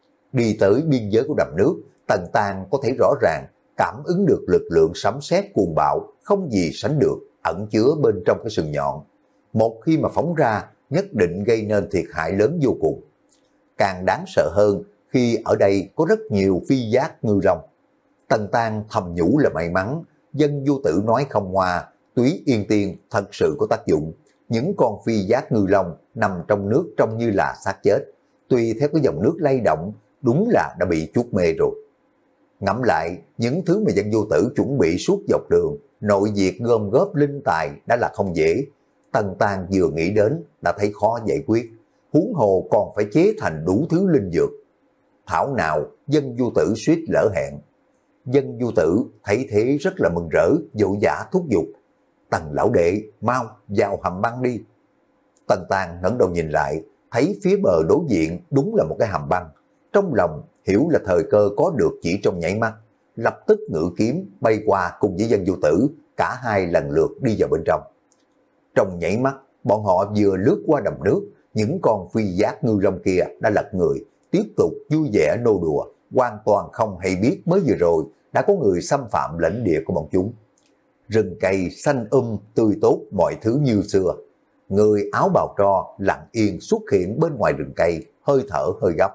Đi tới biên giới của đầm nước, Tần Tang có thể rõ ràng cảm ứng được lực lượng sấm sét cuồng bạo không gì sánh được ẩn chứa bên trong cái sừng nhọn. Một khi mà phóng ra, nhất định gây nên thiệt hại lớn vô cùng. Càng đáng sợ hơn khi ở đây có rất nhiều phi giác ngư long. Tần Tang thầm nhủ là may mắn, Dân Vô Tử nói không hoa, túy yên tiên thật sự có tác dụng. Những con phi giác ngư long nằm trong nước trông như là xác chết. Tùy theo cái dòng nước lay động, đúng là đã bị chuốt mê rồi. Ngẫm lại, những thứ mà Dân Vô Tử chuẩn bị suốt dọc đường, nội việc gom góp linh tài đã là không dễ. Tần Tang vừa nghĩ đến đã thấy khó giải quyết, huống hồ còn phải chế thành đủ thứ linh dược. Thảo nào Dân Vô Tử suýt lỡ hẹn. Dân Vô Tử thấy thế rất là mừng rỡ, vội vã thúc giục: Tần lão đệ, mau vào hầm băng đi. Tần Tang ngẩng đầu nhìn lại, thấy phía bờ đối diện đúng là một cái hầm băng. Trong lòng hiểu là thời cơ có được chỉ trong nhảy mắt, lập tức ngự kiếm bay qua cùng với Dân Vô Tử, cả hai lần lượt đi vào bên trong. Trong nhảy mắt, bọn họ vừa lướt qua đầm nước, những con phi giác ngư long kia đã lật người, tiếp tục vui vẻ nô đùa, hoàn toàn không hay biết mới vừa rồi đã có người xâm phạm lãnh địa của bọn chúng. Rừng cây xanh um tươi tốt, mọi thứ như xưa. Người áo bào tro lặng yên xuất hiện bên ngoài rừng cây, hơi thở hơi gấp.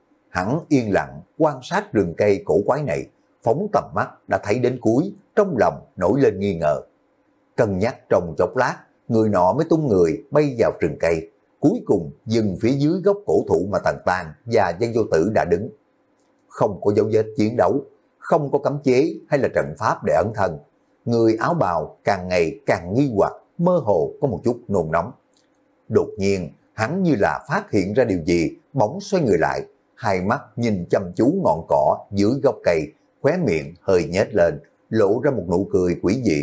Hắn yên lặng quan sát rừng cây cổ quái này, phóng tầm mắt đã thấy đến cuối, trong lòng nổi lên nghi ngờ. Cân nhắc trong chốc lát, người nọ mới tung người bay vào rừng cây, cuối cùng dừng phía dưới gốc cổ thụ mà Tần Tang và Dân Vô Tử đã đứng. Không có dấu vết chiến đấu, không có cấm chế hay là trận pháp để ẩn thân. Người áo bào càng ngày càng nghi hoặc, mơ hồ có một chút nôn nóng. Đột nhiên, hắn như là phát hiện ra điều gì, bỗng xoay người lại, hai mắt nhìn chăm chú ngọn cỏ dưới gốc cây, khóe miệng hơi nhếch lên, lộ ra một nụ cười quỷ dị.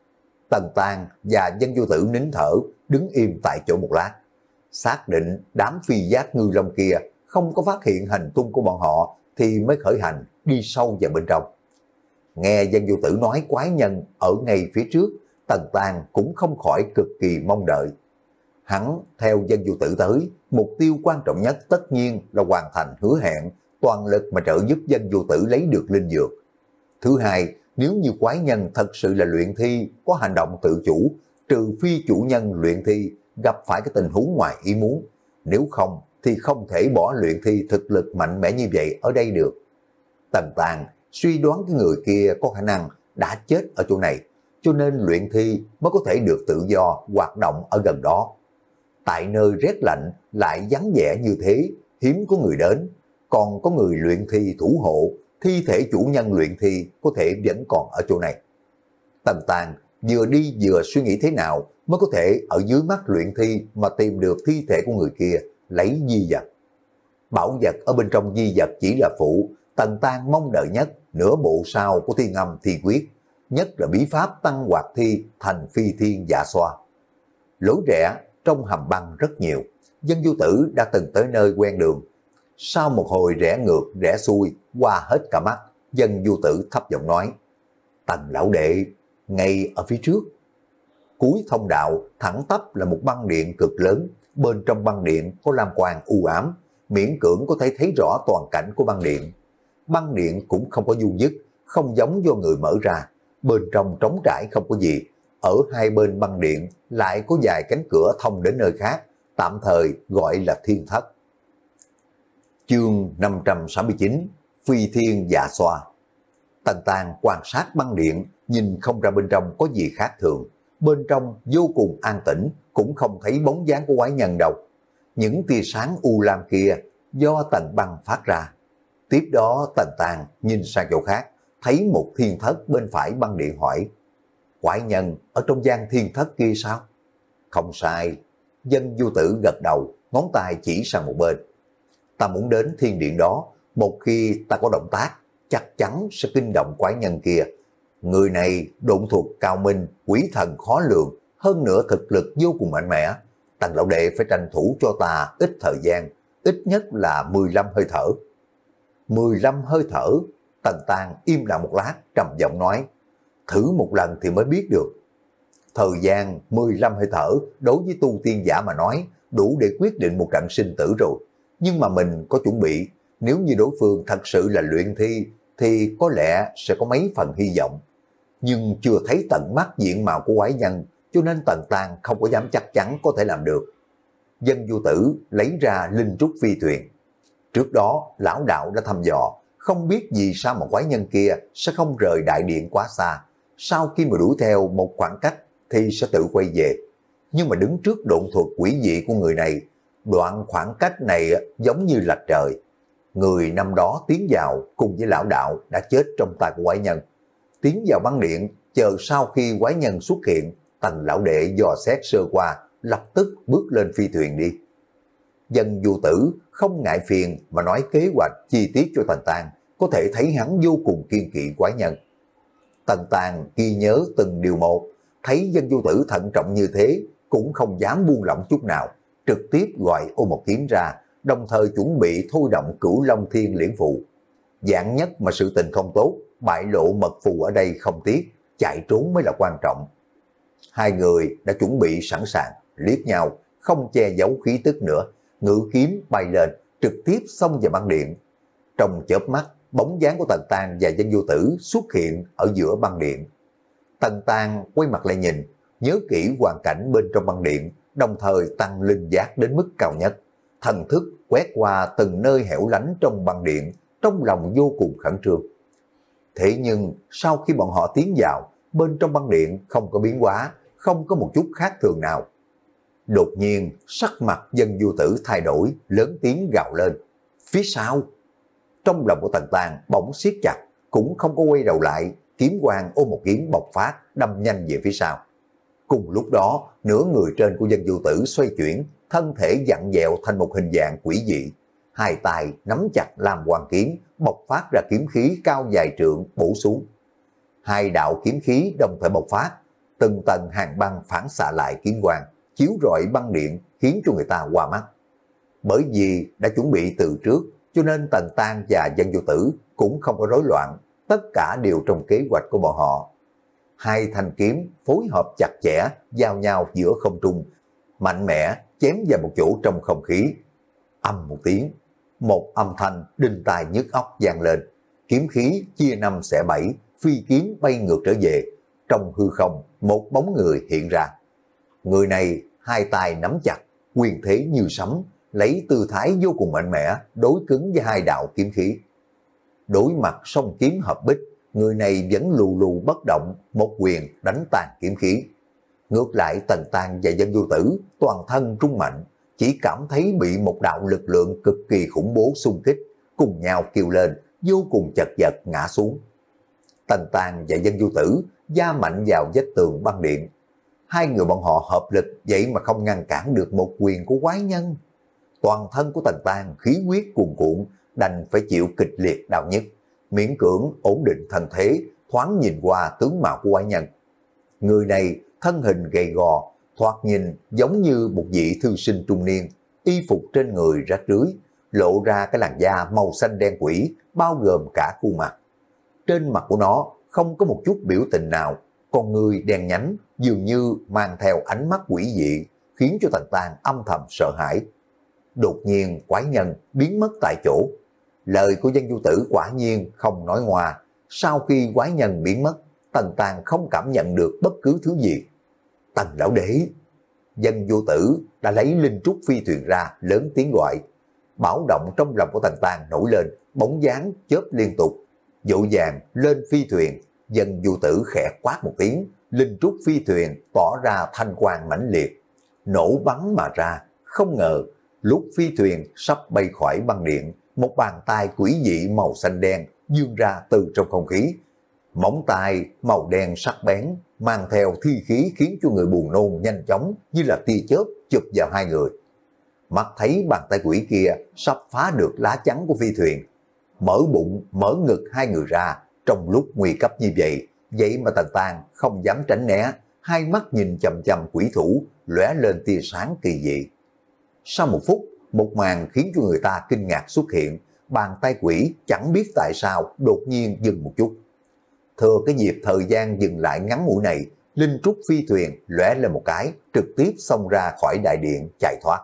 Tần Tang và Dân Vô Tử nín thở, đứng im tại chỗ một lát. Xác định đám phi giác ngư long kia không có phát hiện hành tung của bọn họ, thì mới khởi hành đi sâu vào bên trong. Nghe Dân Vô Tử nói quái nhân ở ngay phía trước, Tần Tàng cũng không khỏi cực kỳ mong đợi. Hắn theo Dân Vô Tử tới, mục tiêu quan trọng nhất tất nhiên là hoàn thành hứa hẹn, toàn lực mà trợ giúp Dân Vô Tử lấy được linh dược. Thứ hai, nếu như quái nhân thật sự là luyện thi, có hành động tự chủ, trừ phi chủ nhân luyện thi gặp phải cái tình huống ngoài ý muốn, nếu không thì không thể bỏ luyện thi thực lực mạnh mẽ như vậy ở đây được. Tần Tàng suy đoán cái người kia có khả năng đã chết ở chỗ này, cho nên luyện thi mới có thể được tự do hoạt động ở gần đó. Tại nơi rét lạnh lại vắng vẻ như thế, hiếm có người đến, còn có người luyện thi thủ hộ, thi thể chủ nhân luyện thi có thể vẫn còn ở chỗ này. Tần Tàng vừa đi vừa suy nghĩ thế nào mới có thể ở dưới mắt luyện thi mà tìm được thi thể của người kia, lấy di vật. Bảo vật ở bên trong di vật chỉ là phụ, Tần Tàng mong đợi nhất nửa bộ sau của Thiên Âm Thi Quyết, nhất là bí pháp tăng hoạt thi thành phi thiên dạ xoa. Lối rẽ trong hầm băng rất nhiều, Dân Vô Tử đã từng tới nơi quen đường. Sau một hồi rẽ ngược rẽ xuôi qua hết cả mắt, Dân Vô Tử thấp giọng nói: Tần lão đệ, ngay ở phía trước. Cuối thông đạo thẳng tắp là một băng điện cực lớn, bên trong băng điện có lam quang u ám, miễn cưỡng có thể thấy rõ toàn cảnh của băng điện. Băng điện cũng không có du dứt, không giống do người mở ra, bên trong trống trải không có gì. Ở hai bên băng điện lại có vài cánh cửa thông đến nơi khác, tạm thời gọi là thiên thất. Chương năm trăm sáu mươi chín, Phi Thiên Dạ Xoa. Tần Tàng quan sát băng điện, nhìn không ra bên trong có gì khác thường. Bên trong vô cùng an tĩnh, cũng không thấy bóng dáng của quái nhân đâu. Những tia sáng u lam kia do tầng băng phát ra. Tiếp đó Tần Tàng nhìn sang chỗ khác, thấy một thiên thất bên phải băng điện hỏi: Quái nhân ở trong gian thiên thất kia sao? Không sai. Dân Vô Tử gật đầu, ngón tay chỉ sang một bên. Ta muốn đến thiên điện đó, một khi ta có động tác, chắc chắn sẽ kinh động quái nhân kia. Người này độn thuật cao minh, quỷ thần khó lường, hơn nữa thực lực vô cùng mạnh mẽ. Tần lão đệ phải tranh thủ cho ta ít thời gian, ít nhất là mười lăm hơi thở. mười lăm hơi thở? Tần Tàng im lặng một lát, trầm giọng nói: Thử một lần thì mới biết được. Thời gian mười lăm hơi thở đối với tu tiên giả mà nói đủ để quyết định một trận sinh tử rồi. Nhưng mà mình có chuẩn bị, nếu như đối phương thật sự là luyện thi thì có lẽ sẽ có mấy phần hy vọng. Nhưng chưa thấy tận mắt diện mạo của quái nhân, cho nên Tần Tàng không có dám chắc chắn có thể làm được. Dân Vô Tử lấy ra linh trúc phi thuyền. Trước đó lão đạo đã thăm dò, không biết vì sao mà quái nhân kia sẽ không rời đại điện quá xa. Sau khi mà đuổi theo một khoảng cách thì sẽ tự quay về. Nhưng mà đứng trước độn thuật quỷ dị của người này, đoạn khoảng cách này giống như là trời. Người năm đó tiến vào cùng với lão đạo đã chết trong tay của quái nhân. Tiến vào băng điện, chờ sau khi quái nhân xuất hiện, Tần lão đệ dò xét sơ qua, lập tức bước lên phi thuyền đi. Dân Vô Tử không ngại phiền mà nói kế hoạch chi tiết cho Tần Tàng, có thể thấy hắn vô cùng kiên kỵ quái nhân. Tần Tàng ghi nhớ từng điều một, thấy Dân Vô Tử thận trọng như thế, cũng không dám buông lỏng chút nào, trực tiếp gọi ô một kiếm ra, đồng thời chuẩn bị thôi động Cửu Long Thiên Liễn Phù. Dạng nhất mà sự tình không tốt, bại lộ mật phù ở đây không tiếc, chạy trốn mới là quan trọng. Hai người đã chuẩn bị sẵn sàng, liếc nhau, không che giấu khí tức nữa, ngự kiếm bay lên, trực tiếp xông vào băng điện. Trong chớp mắt, bóng dáng của Tần Tàng và Dân Vô Tử xuất hiện ở giữa băng điện. Tần Tàng quay mặt lại nhìn, nhớ kỹ hoàn cảnh bên trong băng điện, đồng thời tăng linh giác đến mức cao nhất. Thần thức quét qua từng nơi hẻo lánh trong băng điện, trong lòng vô cùng khẩn trương. Thế nhưng sau khi bọn họ tiến vào, bên trong băng điện không có biến hóa, không có một chút khác thường nào. Đột nhiên sắc mặt Dân Vô Tử thay đổi, lớn tiếng gào lên: Phía sau! Trong lòng của Tần Tàng bỗng siết chặt, cũng không có quay đầu lại, kiếm quang ôm một kiếm bộc phát, đâm nhanh về phía sau. Cùng lúc đó, nửa người trên của Dân Vô Tử xoay chuyển, thân thể vặn vẹo thành một hình dạng quỷ dị. Hai tay nắm chặt làm hoàng kiếm, bộc phát ra kiếm khí cao dài trượng bổ xuống. Hai đạo kiếm khí đồng thời bộc phát, từng tầng hàng băng phản xạ lại kiếm quang, chiếu rọi băng điện khiến cho người ta hoa mắt. Bởi vì đã chuẩn bị từ trước, cho nên Tần Tang và Dân Vô Tử cũng không có rối loạn, tất cả đều trong kế hoạch của bọn họ. Hai thanh kiếm phối hợp chặt chẽ, giao nhau giữa không trung, mạnh mẽ chém vào một chỗ trong không khí. Âm một tiếng, một âm thanh đinh tai nhức óc vang lên, kiếm khí chia năm xẻ bảy, phi kiếm bay ngược trở về. Trong hư không, một bóng người hiện ra. Người này hai tay nắm chặt, quyền thế như sấm, lấy tư thái vô cùng mạnh mẽ, đối cứng với hai đạo kiếm khí. Đối mặt song kiếm hợp bích, người này vẫn lù lù bất động, một quyền đánh tàn kiếm khí. Ngược lại Tần Tang và Dân Vô Tử toàn thân trung mạnh, chỉ cảm thấy bị một đạo lực lượng cực kỳ khủng bố xung kích, cùng nhau kêu lên, vô cùng chật vật ngã xuống. Tần Tang và Dân Vô Tử da mạnh vào vách tường băng điện. Hai người bọn họ hợp lực vậy mà không ngăn cản được một quyền của quái nhân. Toàn thân của Tần Tang khí huyết cuồn cuộn, đành phải chịu kịch liệt đau nhức, miễn cưỡng ổn định thân thế, thoáng nhìn qua tướng mạo của quái nhân. Người này thân hình gầy gò, thoạt nhìn giống như một vị thư sinh trung niên, y phục trên người rách rưới, lộ ra cái làn da màu xanh đen quỷ, bao gồm cả khuôn mặt. Trên mặt của nó không có một chút biểu tình nào, con người đen nhánh, dường như mang theo ánh mắt quỷ dị, khiến cho Tần Tang âm thầm sợ hãi. Đột nhiên quái nhân biến mất tại chỗ. Lời của Dân Vô Tử quả nhiên không nói ngoa. Sau khi quái nhân biến mất, Tần Tang không cảm nhận được bất cứ thứ gì. Tần lão đế! Dân Vô Tử đã lấy linh trúc phi thuyền ra, lớn tiếng gọi. Báo động trong lòng của Tần Tang nổi lên, bóng dáng chớp liên tục. Dội vàng lên phi thuyền, Dân Vô Tử khẽ quát một tiếng, linh trúc phi thuyền tỏ ra thanh quang mãnh liệt, nổ bắn mà ra. Không ngờ lúc phi thuyền sắp bay khỏi băng điện, một bàn tay quỷ dị màu xanh đen vươn ra từ trong không khí. Móng tay màu đen sắc bén, mang theo thi khí khiến cho người buồn nôn nhanh chóng như là tia chớp chụp vào hai người. Mắt thấy bàn tay quỷ kia sắp phá được lá chắn của phi thuyền, mở bụng mở ngực hai người ra. Trong lúc nguy cấp như vậy, vậy mà Tần Tang không dám tránh né, hai mắt nhìn chằm chằm quỷ thủ, lóe lên tia sáng kỳ dị. Sau một phút, một màn khiến cho người ta kinh ngạc xuất hiện, bàn tay quỷ chẳng biết tại sao đột nhiên dừng một chút. Thừa cái dịp thời gian dừng lại ngắn ngủi này, linh trúc phi thuyền lóe lên một cái, trực tiếp xông ra khỏi đại điện chạy thoát.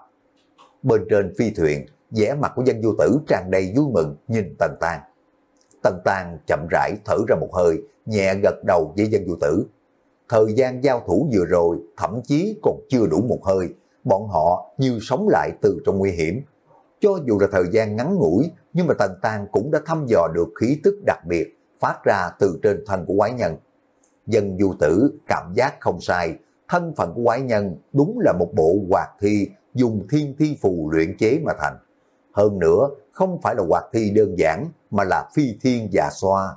Bên trên phi thuyền, vẻ mặt của Dân Vô Tử tràn đầy vui mừng nhìn Tần Tang. Tần Tang chậm rãi thở ra một hơi, nhẹ gật đầu với Dân Vô Tử. Thời gian giao thủ vừa rồi thậm chí còn chưa đủ một hơi, bọn họ như sống lại từ trong nguy hiểm. Cho dù là thời gian ngắn ngủi, nhưng mà Tần Tang cũng đã thăm dò được khí tức đặc biệt phát ra từ trên thân của quái nhân. Dân Vô Tử cảm giác không sai, thân phận của quái nhân đúng là một bộ hoạt thi dùng thiên thi phù luyện chế mà thành. Hơn nữa, không phải là hoạt thi đơn giản, mà là phi thiên dạ xoa.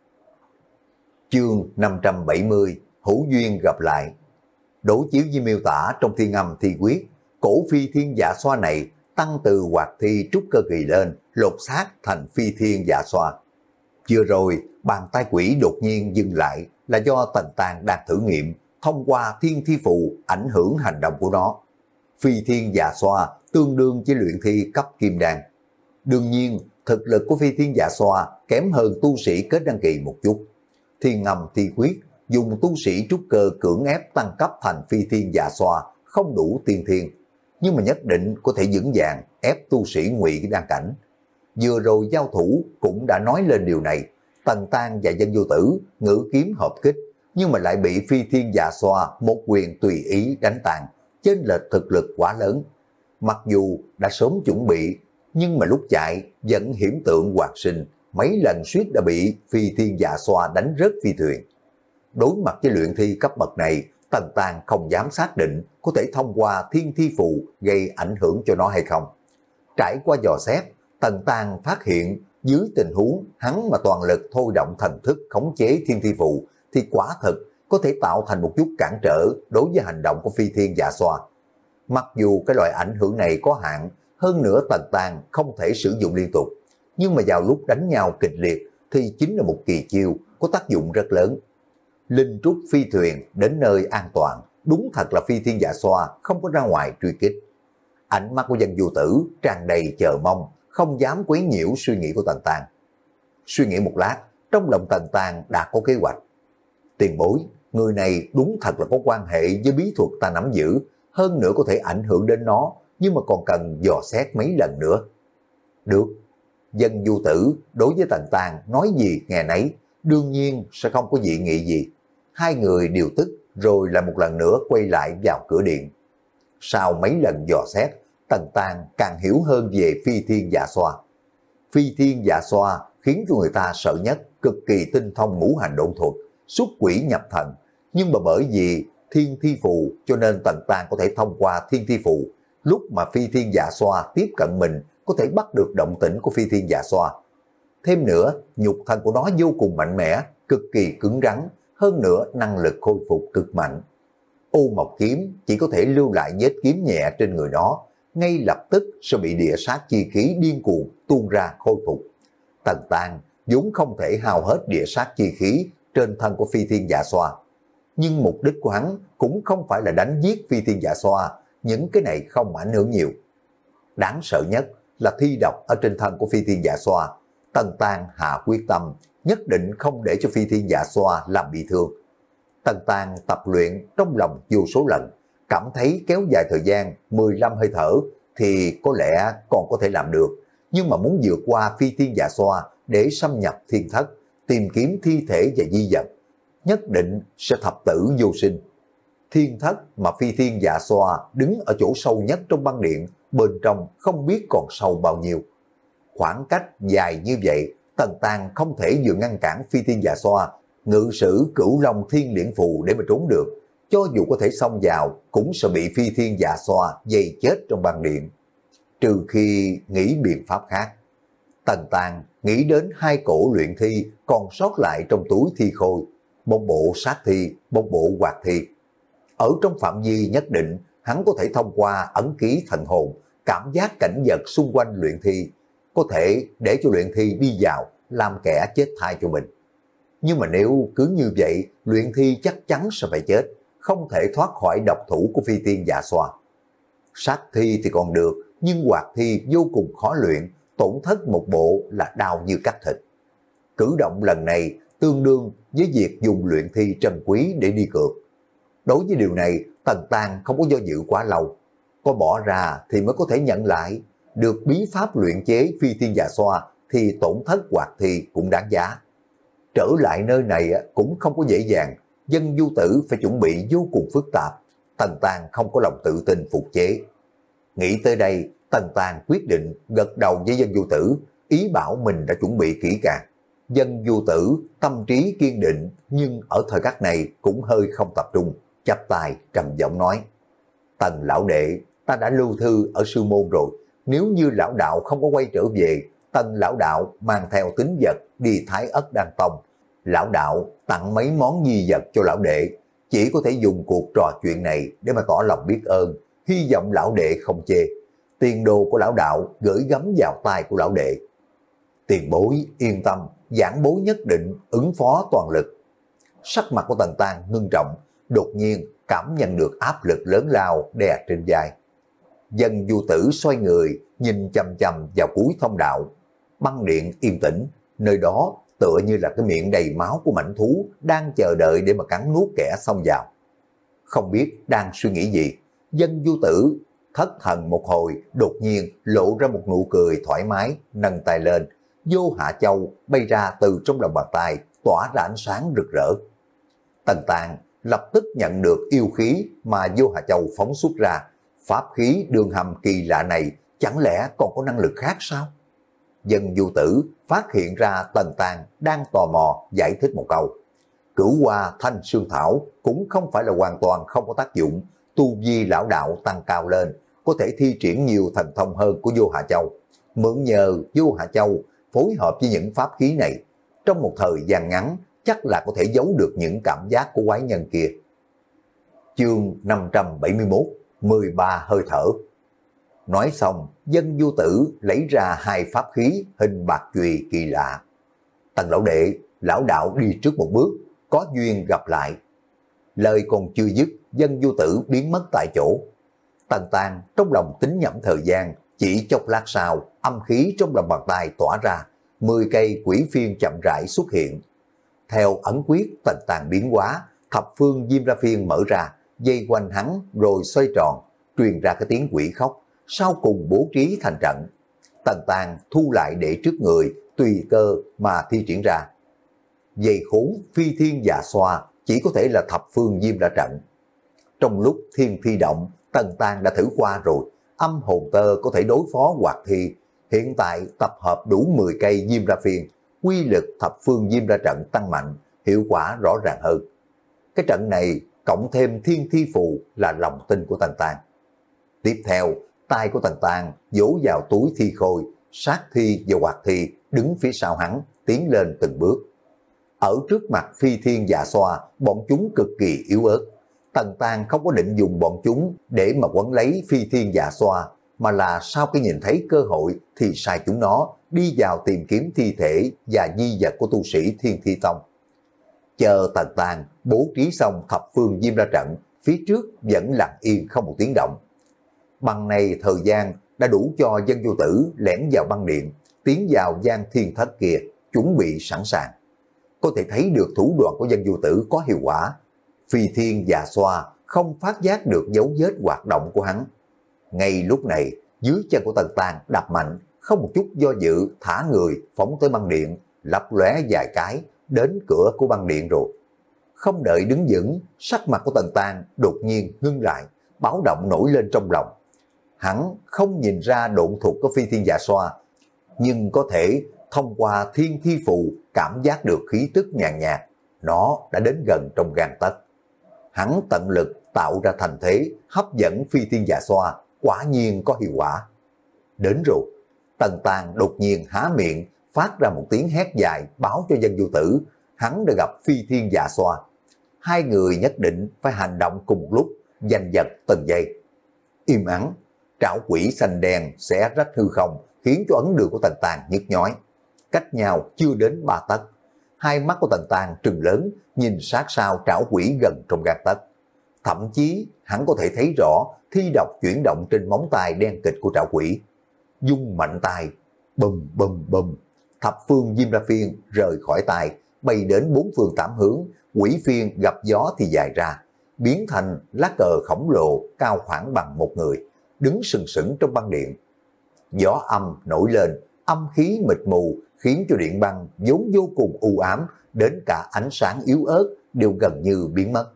Chương năm trăm bảy mươi, hữu duyên gặp lại. Đối chiếu với miêu tả trong thiên âm thi quyết, cổ phi thiên dạ xoa này tăng từ hoạt thi trúc cơ kỳ lên, lột xác thành phi thiên dạ xoa. Vừa rồi, bàn tay quỷ đột nhiên dừng lại là do Tần Tang đang thử nghiệm, thông qua thiên thi phù ảnh hưởng hành động của nó. Phi thiên dạ xoa tương đương với luyện thi cấp kim đan. Đương nhiên, thực lực của phi thiên dạ xoa kém hơn tu sĩ kết đăng kỳ một chút. Thiên âm thi quyết dùng tu sĩ trúc cơ cưỡng ép tăng cấp thành phi thiên dạ xoa không đủ tiên thiên, nhưng mà nhất định có thể vững vàng ép tu sĩ ngụy đan cảnh. Vừa rồi giao thủ cũng đã nói lên điều này. Tần Tang và Dân Vô Tử ngữ kiếm hợp kích, nhưng mà lại bị phi thiên dạ xoa một quyền tùy ý đánh tàn, chênh lệch thực lực quá lớn. Mặc dù đã sớm chuẩn bị, nhưng mà lúc chạy vẫn hiểm tượng hoạt sinh, mấy lần suýt đã bị phi thiên dạ xoa đánh rớt phi thuyền. Đối mặt với luyện thi cấp bậc này, Tần Tang không dám xác định có thể thông qua thiên thi phù gây ảnh hưởng cho nó hay không. Trải qua dò xét, Tần Tang phát hiện dưới tình huống hắn mà toàn lực thôi động thần thức khống chế thiên thi phù thì quả thực có thể tạo thành một chút cản trở đối với hành động của phi thiên dạ xoa. Mặc dù cái loại ảnh hưởng này có hạn, hơn nữa Tần Tang không thể sử dụng liên tục, nhưng mà vào lúc đánh nhau kịch liệt thì chính là một kỳ chiêu có tác dụng rất lớn. Linh trúc phi thuyền đến nơi an toàn, đúng thật là phi thiên dạ xoa không có ra ngoài truy kích. Ánh mắt của Dân Vô Tử tràn đầy chờ mong, không dám quấy nhiễu suy nghĩ của Tần Tàng. Suy nghĩ một lát, trong lòng Tần Tàng đã có kế hoạch. Tiền bối, người này đúng thật là có quan hệ với bí thuật ta nắm giữ, hơn nữa có thể ảnh hưởng đến nó, nhưng mà còn cần dò xét mấy lần nữa. Được, Dân Du Tử đối với Tần Tàng nói gì nghe nấy, đương nhiên sẽ không có dị nghị gì. Hai người điều tức rồi lại một lần nữa quay lại vào cửa điện. Sau mấy lần dò xét, Tần Tàng càng hiểu hơn về phi thiên dạ xoa. Phi thiên dạ xoa khiến cho người ta sợ nhất, cực kỳ tinh thông ngũ hành độn thuật, xuất quỷ nhập thần. Nhưng mà bởi vì thiên thi phù cho nên Tần Tàng có thể thông qua thiên thi phù. Lúc mà phi thiên dạ xoa tiếp cận mình, có thể bắt được động tĩnh của phi thiên dạ xoa. Thêm nữa, nhục thân của nó vô cùng mạnh mẽ, cực kỳ cứng rắn, hơn nữa năng lực khôi phục cực mạnh. Ô Mộc kiếm chỉ có thể lưu lại vết kiếm nhẹ trên người nó, ngay lập tức sẽ bị địa sát chi khí điên cuồng tuôn ra khôi phục. Tần Tàng vốn không thể hao hết địa sát chi khí trên thân của phi thiên dạ xoa. Nhưng mục đích của hắn cũng không phải là đánh giết phi thiên dạ xoa, những cái này không ảnh hưởng nhiều. Đáng sợ nhất là thi độc ở trên thân của phi thiên dạ xoa. Tần Tàng hạ quyết tâm, nhất định không để cho phi thiên dạ xoa làm bị thương. Tần Tàng tập luyện trong lòng vô số lần, cảm thấy kéo dài thời gian mười lăm hơi thở thì có lẽ còn có thể làm được. Nhưng mà muốn vượt qua phi thiên dạ xoa để xâm nhập thiên thất, tìm kiếm thi thể và di vật, nhất định sẽ thập tử vô sinh. Thiên thất mà phi thiên dạ xoa đứng ở chỗ sâu nhất trong băng điện, bên trong không biết còn sâu bao nhiêu. Khoảng cách dài như vậy, Tần Tàng không thể vừa ngăn cản phi thiên dạ xoa ngự sử cửu long thiên liễn phù để mà trốn được. Cho dù có thể xông vào, cũng sẽ bị phi thiên dạ xoa dây chết trong băng điện. Trừ khi nghĩ biện pháp khác. Tần Tàng nghĩ đến hai cổ luyện thi còn sót lại trong túi thi khôi, một bộ sát thi, một bộ hoạt thi. Ở trong phạm vi nhất định, hắn có thể thông qua ấn ký thần hồn, cảm giác cảnh vật xung quanh luyện thi, có thể để cho luyện thi đi vào, làm kẻ chết thay cho mình. Nhưng mà nếu cứ như vậy, luyện thi chắc chắn sẽ phải chết, không thể thoát khỏi độc thủ của phi thiên dạ xoa. Sát thi thì còn được, nhưng hoạt thi vô cùng khó luyện, tổn thất một bộ là đau như cắt thịt. Cử động lần này tương đương với việc dùng luyện thi trân quý để đi cược. Đối với điều này, Tần Tàng không có do dự quá lâu. Có bỏ ra thì mới có thể nhận lại. Được bí pháp luyện chế phi thiên dạ xoa thì tổn thất hoạt thi cũng đáng giá. Trở lại nơi này cũng không có dễ dàng. Dân Du Tử phải chuẩn bị vô cùng phức tạp. Tần Tàng không có lòng tự tin phục chế. Nghĩ tới đây, Tần Tàng quyết định gật đầu với Dân Du Tử, ý bảo mình đã chuẩn bị kỹ càng. Dân Du Tử tâm trí kiên định, nhưng ở thời khắc này cũng hơi không tập trung, chắp tay trầm giọng nói: Tần lão đệ, ta đã lưu thư ở sư môn rồi, nếu như lão đạo không có quay trở về, Tần lão đạo mang theo tín vật đi Thái Ất Đan Tông. Lão đạo tặng mấy món di vật cho lão đệ, chỉ có thể dùng cuộc trò chuyện này để mà tỏ lòng biết ơn, hy vọng lão đệ không chê. Tiền đồ của lão đạo gửi gắm vào tay của lão đệ. Tiền bối yên tâm, giảng bối nhất định ứng phó toàn lực. Sắc mặt của Tần Tàng ngưng trọng, đột nhiên cảm nhận được áp lực lớn lao đè trên vai. Dân Du Tử xoay người, nhìn chằm chằm vào cuối thông đạo. Băng điện yên tĩnh, nơi đó tựa như là cái miệng đầy máu của mãnh thú đang chờ đợi để mà cắn nuốt kẻ xông vào. Không biết đang suy nghĩ gì, Dân Du Tử thất thần một hồi, đột nhiên lộ ra một nụ cười thoải mái, nâng tay lên, Vô Hạ Châu bay ra từ trong lòng bàn tay, tỏa ra ánh sáng rực rỡ. Tần Tàng lập tức nhận được yêu khí mà Vô Hạ Châu phóng xuất ra. Pháp khí đường hầm kỳ lạ này chẳng lẽ còn có năng lực khác sao? Dân Du Tử phát hiện ra Tần Tàng đang tò mò, giải thích một câu. Cửu hoa thanh sương thảo cũng không phải là hoàn toàn không có tác dụng. Tu vi lão đạo tăng cao lên, có thể thi triển nhiều thần thông hơn của Vô Hạ Châu. Mượn nhờ Vô Hạ Châu phối hợp với những pháp khí này, trong một thời gian ngắn chắc là có thể giấu được những cảm giác của quái nhân kia. Chương năm trăm bảy mươi mốt, mười ba hơi thở. Nói xong, Dân Du Tử lấy ra hai pháp khí hình bạc chùy kỳ lạ. Tần lão đệ, lão đạo đi trước một bước, có duyên gặp lại. Lời còn chưa dứt, Dân Du Tử biến mất tại chỗ. Tần Tàng trong lòng tính nhẩm thời gian, Chỉ chốc lát sau, âm khí trong lòng bàn tay tỏa ra, mười cây quỷ phiên chậm rãi xuất hiện. Theo ấn quyết Tần Tàng biến hóa, thập phương Diêm La Phiên mở ra, dây quanh hắn rồi xoay tròn, truyền ra cái tiếng quỷ khóc, sau cùng bố trí thành trận. Tần Tàng thu lại để trước người, tùy cơ mà thi triển ra. Dây khốn phi thiên dạ xoa chỉ có thể là thập phương Diêm La trận. Trong lúc thiên thi động, Tần Tàng đã thử qua rồi, âm hồn tơ có thể đối phó hoạt thi. Hiện tại tập hợp đủ mười cây Diêm La Phiên, quy lực thập phương Diêm La trận tăng mạnh, hiệu quả rõ ràng hơn. Cái trận này cộng thêm thiên thi phù là lòng tin của Tần Tàng. Tiếp theo, tay của Tần Tàng vỗ vào túi thi khôi, sát thi và hoạt thi đứng phía sau hắn, tiến lên từng bước. Ở trước mặt phi thiên dạ xoa, bọn chúng cực kỳ yếu ớt. Tần Tàng không có định dùng bọn chúng để mà quấn lấy phi thiên dạ xoa, mà là sau khi nhìn thấy cơ hội thì sai chúng nó đi vào tìm kiếm thi thể và di vật của tu sĩ Thiên Thi Tông. Chờ Tần Tàng bố trí xong thập phương Diêm La trận, phía trước vẫn lặng yên không một tiếng động. Bằng này thời gian đã đủ cho Dân Vô Tử lẻn vào băng điện, tiến vào gian thiên thất kia, chuẩn bị sẵn sàng. Có thể thấy được thủ đoạn của Dân Vô Tử có hiệu quả. Phi thiên dạ xoa không phát giác được dấu vết hoạt động của hắn. Ngay lúc này, dưới chân của Tần Tàng đập mạnh, không một chút do dự, thả người phóng tới băng điện, lấp lóe vài cái, đến cửa của băng điện rồi. Không đợi đứng vững, sắc mặt của Tần Tàng đột nhiên ngưng lại, báo động nổi lên trong lòng. Hắn không nhìn ra độn thuật của phi thiên dạ xoa, nhưng có thể thông qua thiên thi phù cảm giác được khí tức nhàn nhạt, nó đã đến gần trong gang tấc. Hắn tận lực tạo ra thành thế, hấp dẫn phi thiên dạ xoa, quả nhiên có hiệu quả. Đến rồi, Tần Tàng đột nhiên há miệng, phát ra một tiếng hét dài báo cho Dân Vô Tử, hắn đã gặp phi thiên dạ xoa. Hai người nhất định phải hành động cùng một lúc, giành giật từng giây. Im ắng, trảo quỷ xanh đen xé rách hư không, khiến cho ấn đường của Tần Tàng nhức nhói. Cách nhau chưa đến ba tấc, hai mắt của Tần Tàng trừng lớn, nhìn sát sao trảo quỷ gần trong gang tấc. Thậm chí hắn có thể thấy rõ thi độc chuyển động trên móng tay đen kịch của trảo quỷ. Dung mạnh tay, bùm bùm bùm, thập phương Diêm La Phiên rời khỏi tay, bay đến bốn phương tám hướng, quỷ phiên gặp gió thì dài ra, biến thành lá cờ khổng lồ cao khoảng bằng một người, đứng sừng sững trong băng điện. Gió âm nổi lên, âm khí mịt mù, khiến cho điện băng vốn vô cùng u ám, đến cả ánh sáng yếu ớt đều gần như biến mất.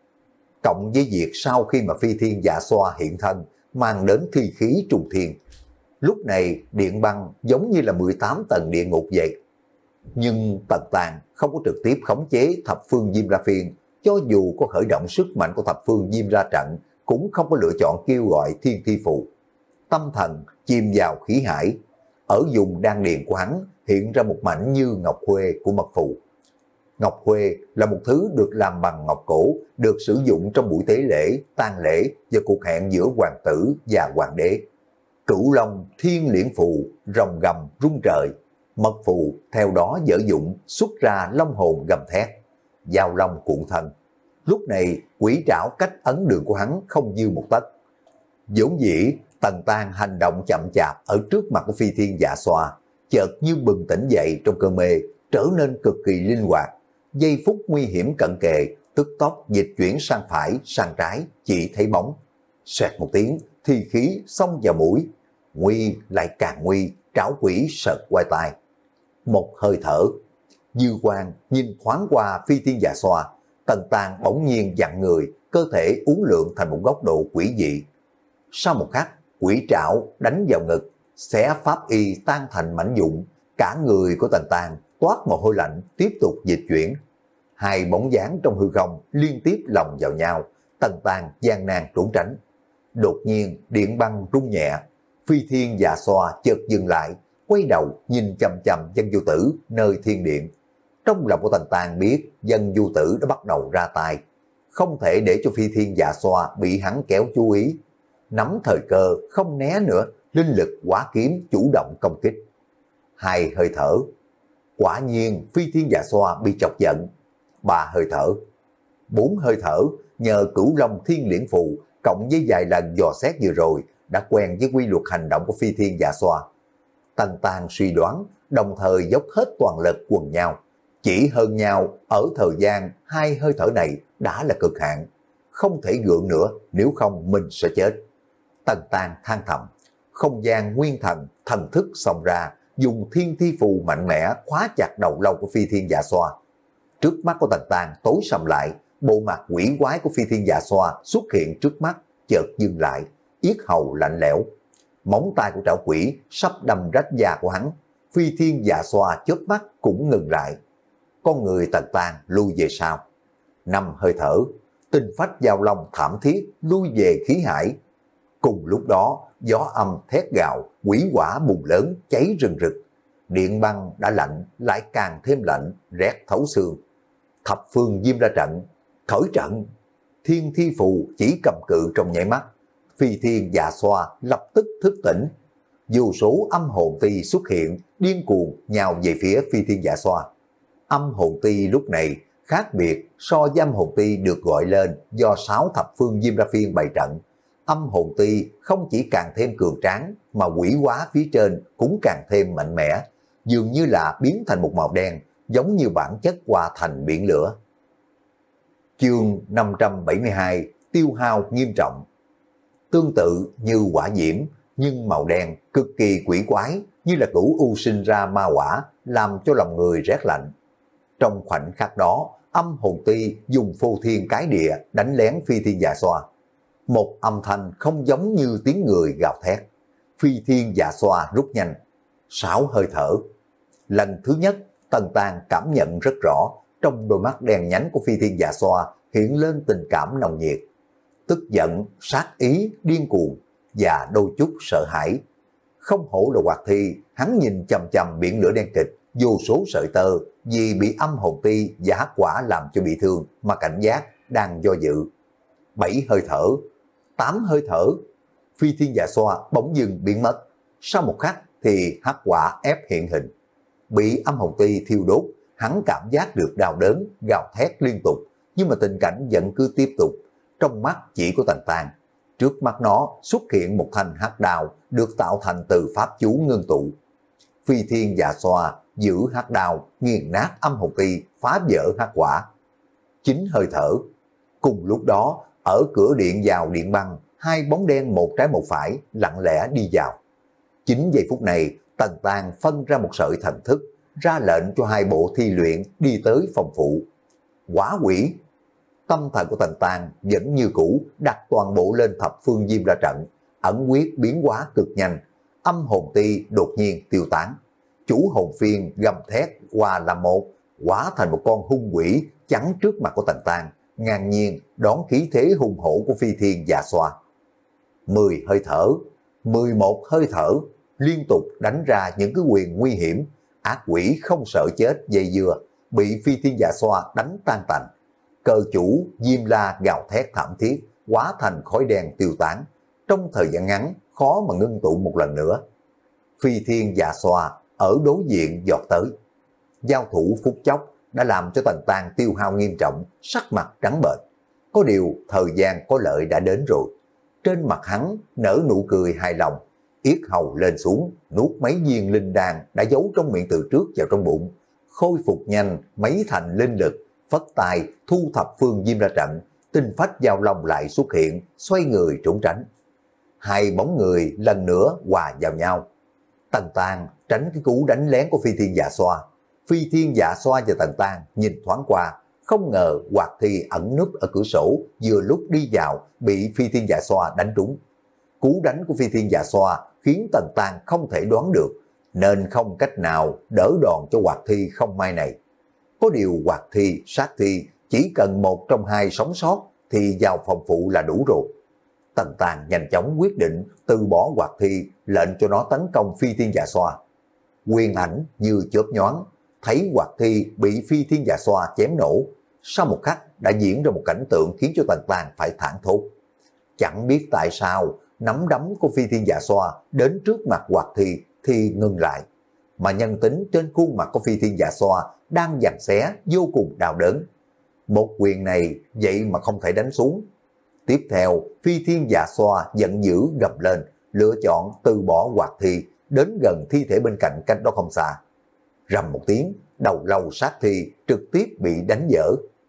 Cộng với việc sau khi mà phi thiên dạ xoa hiện thân, mang đến thi khí trùng thiên. Lúc này điện băng giống như là mười tám tầng địa ngục vậy. Nhưng Tần Tàng không có trực tiếp khống chế thập phương Diêm La Phiên, cho dù có khởi động sức mạnh của thập phương Diêm La trận, cũng không có lựa chọn kêu gọi thiên thi phụ. Tâm thần chìm vào khí hải, ở vùng đan điền của hắn hiện ra một mảnh như ngọc khuê của mật phù. Ngọc khuê là một thứ được làm bằng ngọc cổ, được sử dụng trong buổi tế lễ, tang lễ và cuộc hẹn giữa hoàng tử và hoàng đế. Cửu long thiên liễn phù, rồng gầm rung trời, mật phù theo đó dở dụng xuất ra long hồn gầm thét, giao long cuộn thân. Lúc này quỷ trảo cách ấn đường của hắn không dư một tấc. Vốn dĩ Tần Tàng hành động chậm chạp ở trước mặt của phi thiên dạ xoa, chợt như bừng tỉnh dậy trong cơn mê, trở nên cực kỳ linh hoạt. Giây phút nguy hiểm cận kề, tức tốc dịch chuyển sang phải, sang trái, chỉ thấy bóng. Xoẹt một tiếng, thi khí xông vào mũi. Nguy lại càng nguy, trảo quỷ sợt quay tai. Một hơi thở, dư quang nhìn thoáng qua phi thiên dạ xoa, Tần Tàng bỗng nhiên dặn người, cơ thể uốn lượn thành một góc độ quỷ dị. Sau một khắc, quỷ trảo đánh vào ngực, xé pháp y tan thành mảnh vụn, cả người của Tần Tàng toát mồ hôi lạnh, tiếp tục dịch chuyển. Hai bóng dáng trong hư không liên tiếp lồng vào nhau, Tần Tàng gian nan trốn tránh. Đột nhiên điện băng rung nhẹ, phi thiên dạ xoa chợt dừng lại, quay đầu nhìn chằm chằm Dân Vô Tử nơi thiên điện. Trong lòng của Tần Tàng biết Dân Vô Tử đã bắt đầu ra tay, không thể để cho phi thiên dạ xoa bị hắn kéo chú ý. Nắm thời cơ không né nữa, linh lực quá kiếm chủ động công kích. Hai hơi thở, quả nhiên phi thiên dạ xoa bị chọc giận. Ba hơi thở, bốn hơi thở, nhờ cửu long thiên liễn phù cộng với vài lần dò xét vừa rồi, đã quen với quy luật hành động của Phi Thiên Dạ Xoa. Tần Tàng suy đoán, đồng thời dốc hết toàn lực quần nhau. Chỉ hơn nhau ở thời gian hai hơi thở này đã là cực hạn. Không thể gượng nữa, nếu không mình sẽ chết. Tần Tàng than thầm, không gian nguyên thần, thần thức xông ra, dùng thiên thi phù mạnh mẽ khóa chặt đầu lâu của Phi Thiên Dạ Xoa. Trước mắt của Tần Tàng tối sầm lại, bộ mặt quỷ quái của Phi Thiên Dạ Xoa xuất hiện trước mắt, chợt dừng lại, yết hầu lạnh lẽo. Móng tay của trảo quỷ sắp đâm rách da của hắn. Phi Thiên Dạ Xoa chớp mắt cũng ngừng lại. Con người Tần Tàng lui về sau. Năm hơi thở, tinh phách giao long thảm thiết lui về khí hải. Cùng lúc đó, gió âm thét gào, quỷ hỏa bùng lớn cháy rừng rực. Điện băng đã lạnh, lại càng thêm lạnh, rét thấu xương. Thập phương diêm ra trận, khởi trận. Thiên thi phù chỉ cầm cự trong nháy mắt. Phi Thiên Dạ Xoa lập tức thức tỉnh. Vô số âm hồn ti xuất hiện, điên cuồng nhào về phía Phi Thiên Dạ Xoa. Âm hồn ti lúc này khác biệt so với âm hồn ti được gọi lên do sáu thập phương diêm ra phiên bày trận. Âm hồn ti không chỉ càng thêm cường tráng mà quỷ hóa phía trên cũng càng thêm mạnh mẽ, dường như là biến thành một màu đen, giống như bản chất hòa thành biển lửa. Chương năm trăm bảy mươi hai, tiêu hao nghiêm trọng. Tương tự như hỏa diễm, nhưng màu đen cực kỳ quỷ quái, như là cửu u sinh ra ma hỏa, làm cho lòng người rét lạnh. Trong khoảnh khắc đó, âm hồn ti dùng phô thiên cái địa đánh lén Phi Thiên Dạ Xoa. Một âm thanh không giống như tiếng người gào thét. Phi Thiên Dạ Xoa rút nhanh, sáu hơi thở. Lần thứ nhất, Tần Tàng cảm nhận rất rõ, trong đôi mắt đen nhánh của Phi Thiên Dạ Xoa hiện lên tình cảm nồng nhiệt. Tức giận, sát ý, điên cuồng và đôi chút sợ hãi. Không hổ là hoạt thi, hắn nhìn chằm chằm biển lửa đen kịch, vô số sợi tơ vì bị âm hồn ti và hắc quả làm cho bị thương mà cảnh giác đang do dự. Bảy hơi thở, tám hơi thở, Phi Thiên Dạ Xoa bỗng dừng biến mất. Sau một khắc thì hắc quả ép hiện hình. Bị âm hồn ti thiêu đốt, hắn cảm giác được đau đớn, gào thét liên tục, nhưng mà tình cảnh vẫn cứ tiếp tục. Trong mắt chỉ có Tần Tàng, trước mắt nó xuất hiện một thanh hắc đao được tạo thành từ pháp chú ngưng tụ. Phi Thiên Dạ Xoa giữ hắc đao nghiền nát âm hồn ti, phá vỡ hắc quả. Chín hơi thở. Cùng lúc đó, ở cửa điện vào điện băng, hai bóng đen một trái một phải lặng lẽ đi vào. Chín giây phút này, Tần Tàng phân ra một sợi thần thức, ra lệnh cho hai bộ thi luyện đi tới phòng phụ. Quả quỷ. Tâm thần của Tần Tàng vẫn như cũ, đặt toàn bộ lên thập phương diêm ra trận, ẩn quyết biến hóa cực nhanh. Âm hồn ti đột nhiên tiêu tán. Chủ hồn phiên gầm thét hòa làm một, hóa thành một con hung quỷ chắn trước mặt của Tần Tàng, ngang nhiên đón khí thế hung hổ của Phi Thiên Dạ Xoa. Mười hơi thở, mười một hơi thở, liên tục đánh ra những cái quyền nguy hiểm. Ác quỷ không sợ chết dây dưa, bị Phi Thiên Dạ Xoa đánh tan tành. Cờ chủ Diêm La gào thét thảm thiết, hóa thành khói đen tiêu tán. Trong thời gian ngắn, khó mà ngưng tụ một lần nữa. Phi Thiên Dạ Xoa ở đối diện giọt tới. Giao thủ phút chốc đã làm cho Tần Tàng tiêu hao nghiêm trọng, sắc mặt trắng bệch. Có điều thời gian có lợi đã đến rồi. Trên mặt hắn nở nụ cười hài lòng, yết hầu lên xuống, nuốt mấy viên linh đan đã giấu trong miệng từ trước vào trong bụng, khôi phục nhanh mấy thành linh lực, phất tài thu thập phương diêm ra trận, tinh phách giao long lại xuất hiện, xoay người trốn tránh. Hai bóng người lần nữa hòa vào nhau. Tần Tàng tránh cái cú đánh lén của Phi Thiên Dạ Xoa. Phi Thiên Dạ Xoa và Tần Tàng nhìn thoáng qua, không ngờ hoạt thi ẩn núp ở cửa sổ vừa lúc đi vào bị Phi Thiên Dạ Xoa đánh trúng. Cú đánh của Phi Thiên Dạ Xoa khiến Tần Tàng không thể đoán được, nên không cách nào đỡ đòn cho hoạt thi không may này. Có điều hoạt thi, sát thi chỉ cần một trong hai sống sót thì vào phòng phụ là đủ rồi. Tần Tàng nhanh chóng quyết định từ bỏ hoạt thi, lệnh cho nó tấn công Phi Thiên Dạ Xoa. Quyền ảnh như chớp nhoáng, thấy hoạt thi bị Phi Thiên Dạ Xoa chém nổ. Sau một khắc đã diễn ra một cảnh tượng khiến cho Tần Tàng phải thảng thốt. Chẳng biết tại sao nắm đấm của Phi Thiên Dạ Xoa đến trước mặt hoạt thi thì ngừng lại, mà nhân tính trên khuôn mặt của Phi Thiên Dạ Xoa đang giằng xé vô cùng đau đớn. Một quyền này vậy mà không thể đánh xuống. Tiếp theo, Phi Thiên Dạ Xoa giận dữ gầm lên, lựa chọn từ bỏ hoạt thi, đến gần thi thể bên cạnh cách đó không xa. Rầm một tiếng, đầu lâu sát thi trực tiếp bị đánh vỡ.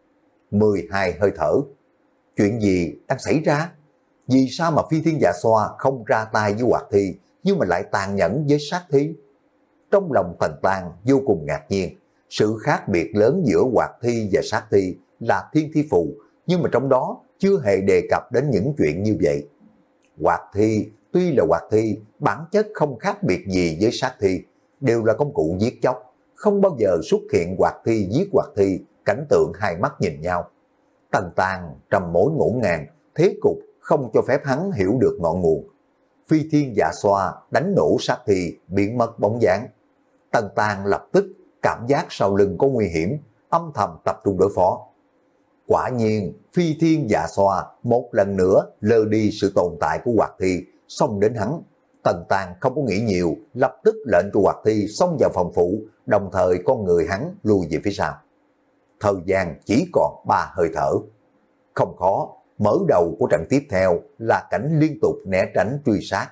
mười hai hơi thở. Chuyện gì đang xảy ra? Vì sao mà Phi Thiên Dạ Xoa không ra tay với hoạt thi, nhưng mà lại tàn nhẫn với sát thi? Trong lòng Tần Tang vô cùng ngạc nhiên. Sự khác biệt lớn giữa hoạt thi và sát thi là thiên thi phù, nhưng mà trong đó chưa hề đề cập đến những chuyện như vậy. Hoạt thi tuy là hoạt thi, bản chất không khác biệt gì với sát thi, đều là công cụ giết chóc, không bao giờ xuất hiện hoạt thi giết hoạt thi, cảnh tượng hai mắt nhìn nhau. Tần Tang trầm mối ngổn ngang, thế cục không cho phép hắn hiểu được ngọn nguồn. Phi Thiên Dạ Xoa đánh nổ sát thi, biến mất bóng dáng. Tần Tang lập tức cảm giác sau lưng có nguy hiểm, âm thầm tập trung đối phó. Quả nhiên, Phi Thiên Dạ Xoa một lần nữa lơ đi sự tồn tại của hoạt thi, xông đến hắn. Tần Tang không có nghĩ nhiều, lập tức lệnh cho hoạt thi xông vào phòng phụ, đồng thời con người hắn lùi về phía sau. Thời gian chỉ còn ba hơi thở. Không khó, mở đầu của trận tiếp theo là cảnh liên tục né tránh truy sát.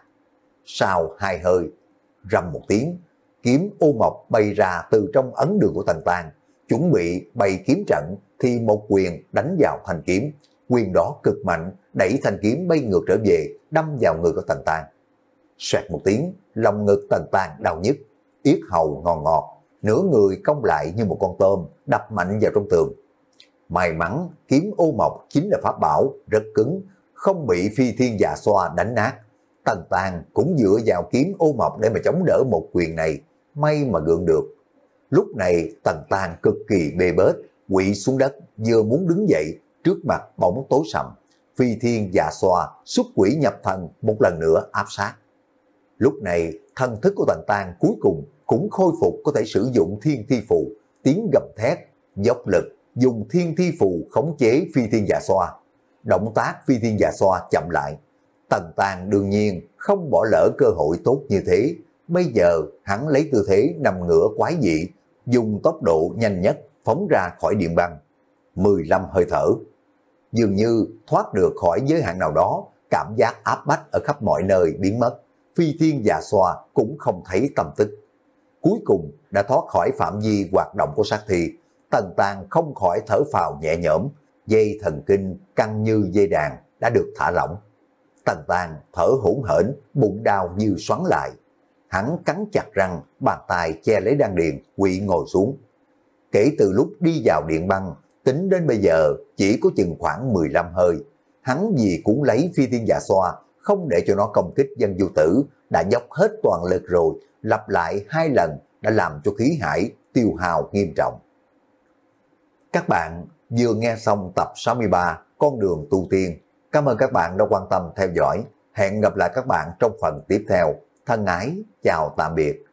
Sau hai hơi, rầm một tiếng, kiếm ô mộc bay ra từ trong ấn đường của Tần Tang, chuẩn bị bày kiếm trận thì một quyền đánh vào thanh kiếm, quyền đó cực mạnh, đẩy thanh kiếm bay ngược trở về, đâm vào người của Tần Tang. Xoẹt một tiếng, lòng ngực Tần Tang đau nhức, yết hầu ngọt ngọt, nửa người cong lại như một con tôm, đập mạnh vào trong tường. May mắn kiếm ô mộc chính là pháp bảo, rất cứng, không bị Phi Thiên Dạ Xoa đánh nát. Tần Tang cũng dựa vào kiếm ô mộc để mà chống đỡ một quyền này, may mà gượng được. Lúc này Tần Tang cực kỳ bê bết, quỵ xuống đất, vừa muốn đứng dậy, trước mặt bỗng tối sầm. Phi Thiên Dạ Xoa xuất quỷ nhập thần một lần nữa áp sát. Lúc này thần thức của Tần Tang cuối cùng cũng khôi phục có thể sử dụng thiên thi phù, tiếng gầm thét, dốc lực, dùng thiên thi phù khống chế Phi Thiên Dạ Xoa. Động tác Phi Thiên Dạ Xoa chậm lại. Tần Tang đương nhiên không bỏ lỡ cơ hội tốt như thế. Bây giờ hắn lấy tư thế nằm ngửa quái dị, dùng tốc độ nhanh nhất phóng ra khỏi điện băng. mười lăm hơi thở. Dường như thoát được khỏi giới hạn nào đó, cảm giác áp bách ở khắp mọi nơi biến mất. Phi Thiên Dạ Xoa cũng không thấy tâm tích. Cuối cùng đã thoát khỏi phạm vi hoạt động của sát thi. Tần Tang không khỏi thở phào nhẹ nhõm, dây thần kinh căng như dây đàn đã được thả lỏng. Tần Tang thở hổn hển, bụng đau như xoắn lại. Hắn cắn chặt răng, bàn tay che lấy đan điền, quỵ ngồi xuống. Kể từ lúc đi vào điện băng, tính đến bây giờ chỉ có chừng khoảng mười lăm hơi. Hắn vì cũng lấy Phi Thiên Dạ Xoa, không để cho nó công kích dân du tử, đã dốc hết toàn lực rồi, lặp lại hai lần đã làm cho khí hải tiêu hao nghiêm trọng. Các bạn vừa nghe xong tập sáu mươi ba Con đường tu tiên. Cảm ơn các bạn đã quan tâm theo dõi. Hẹn gặp lại các bạn trong phần tiếp theo. Thân ái, chào tạm biệt.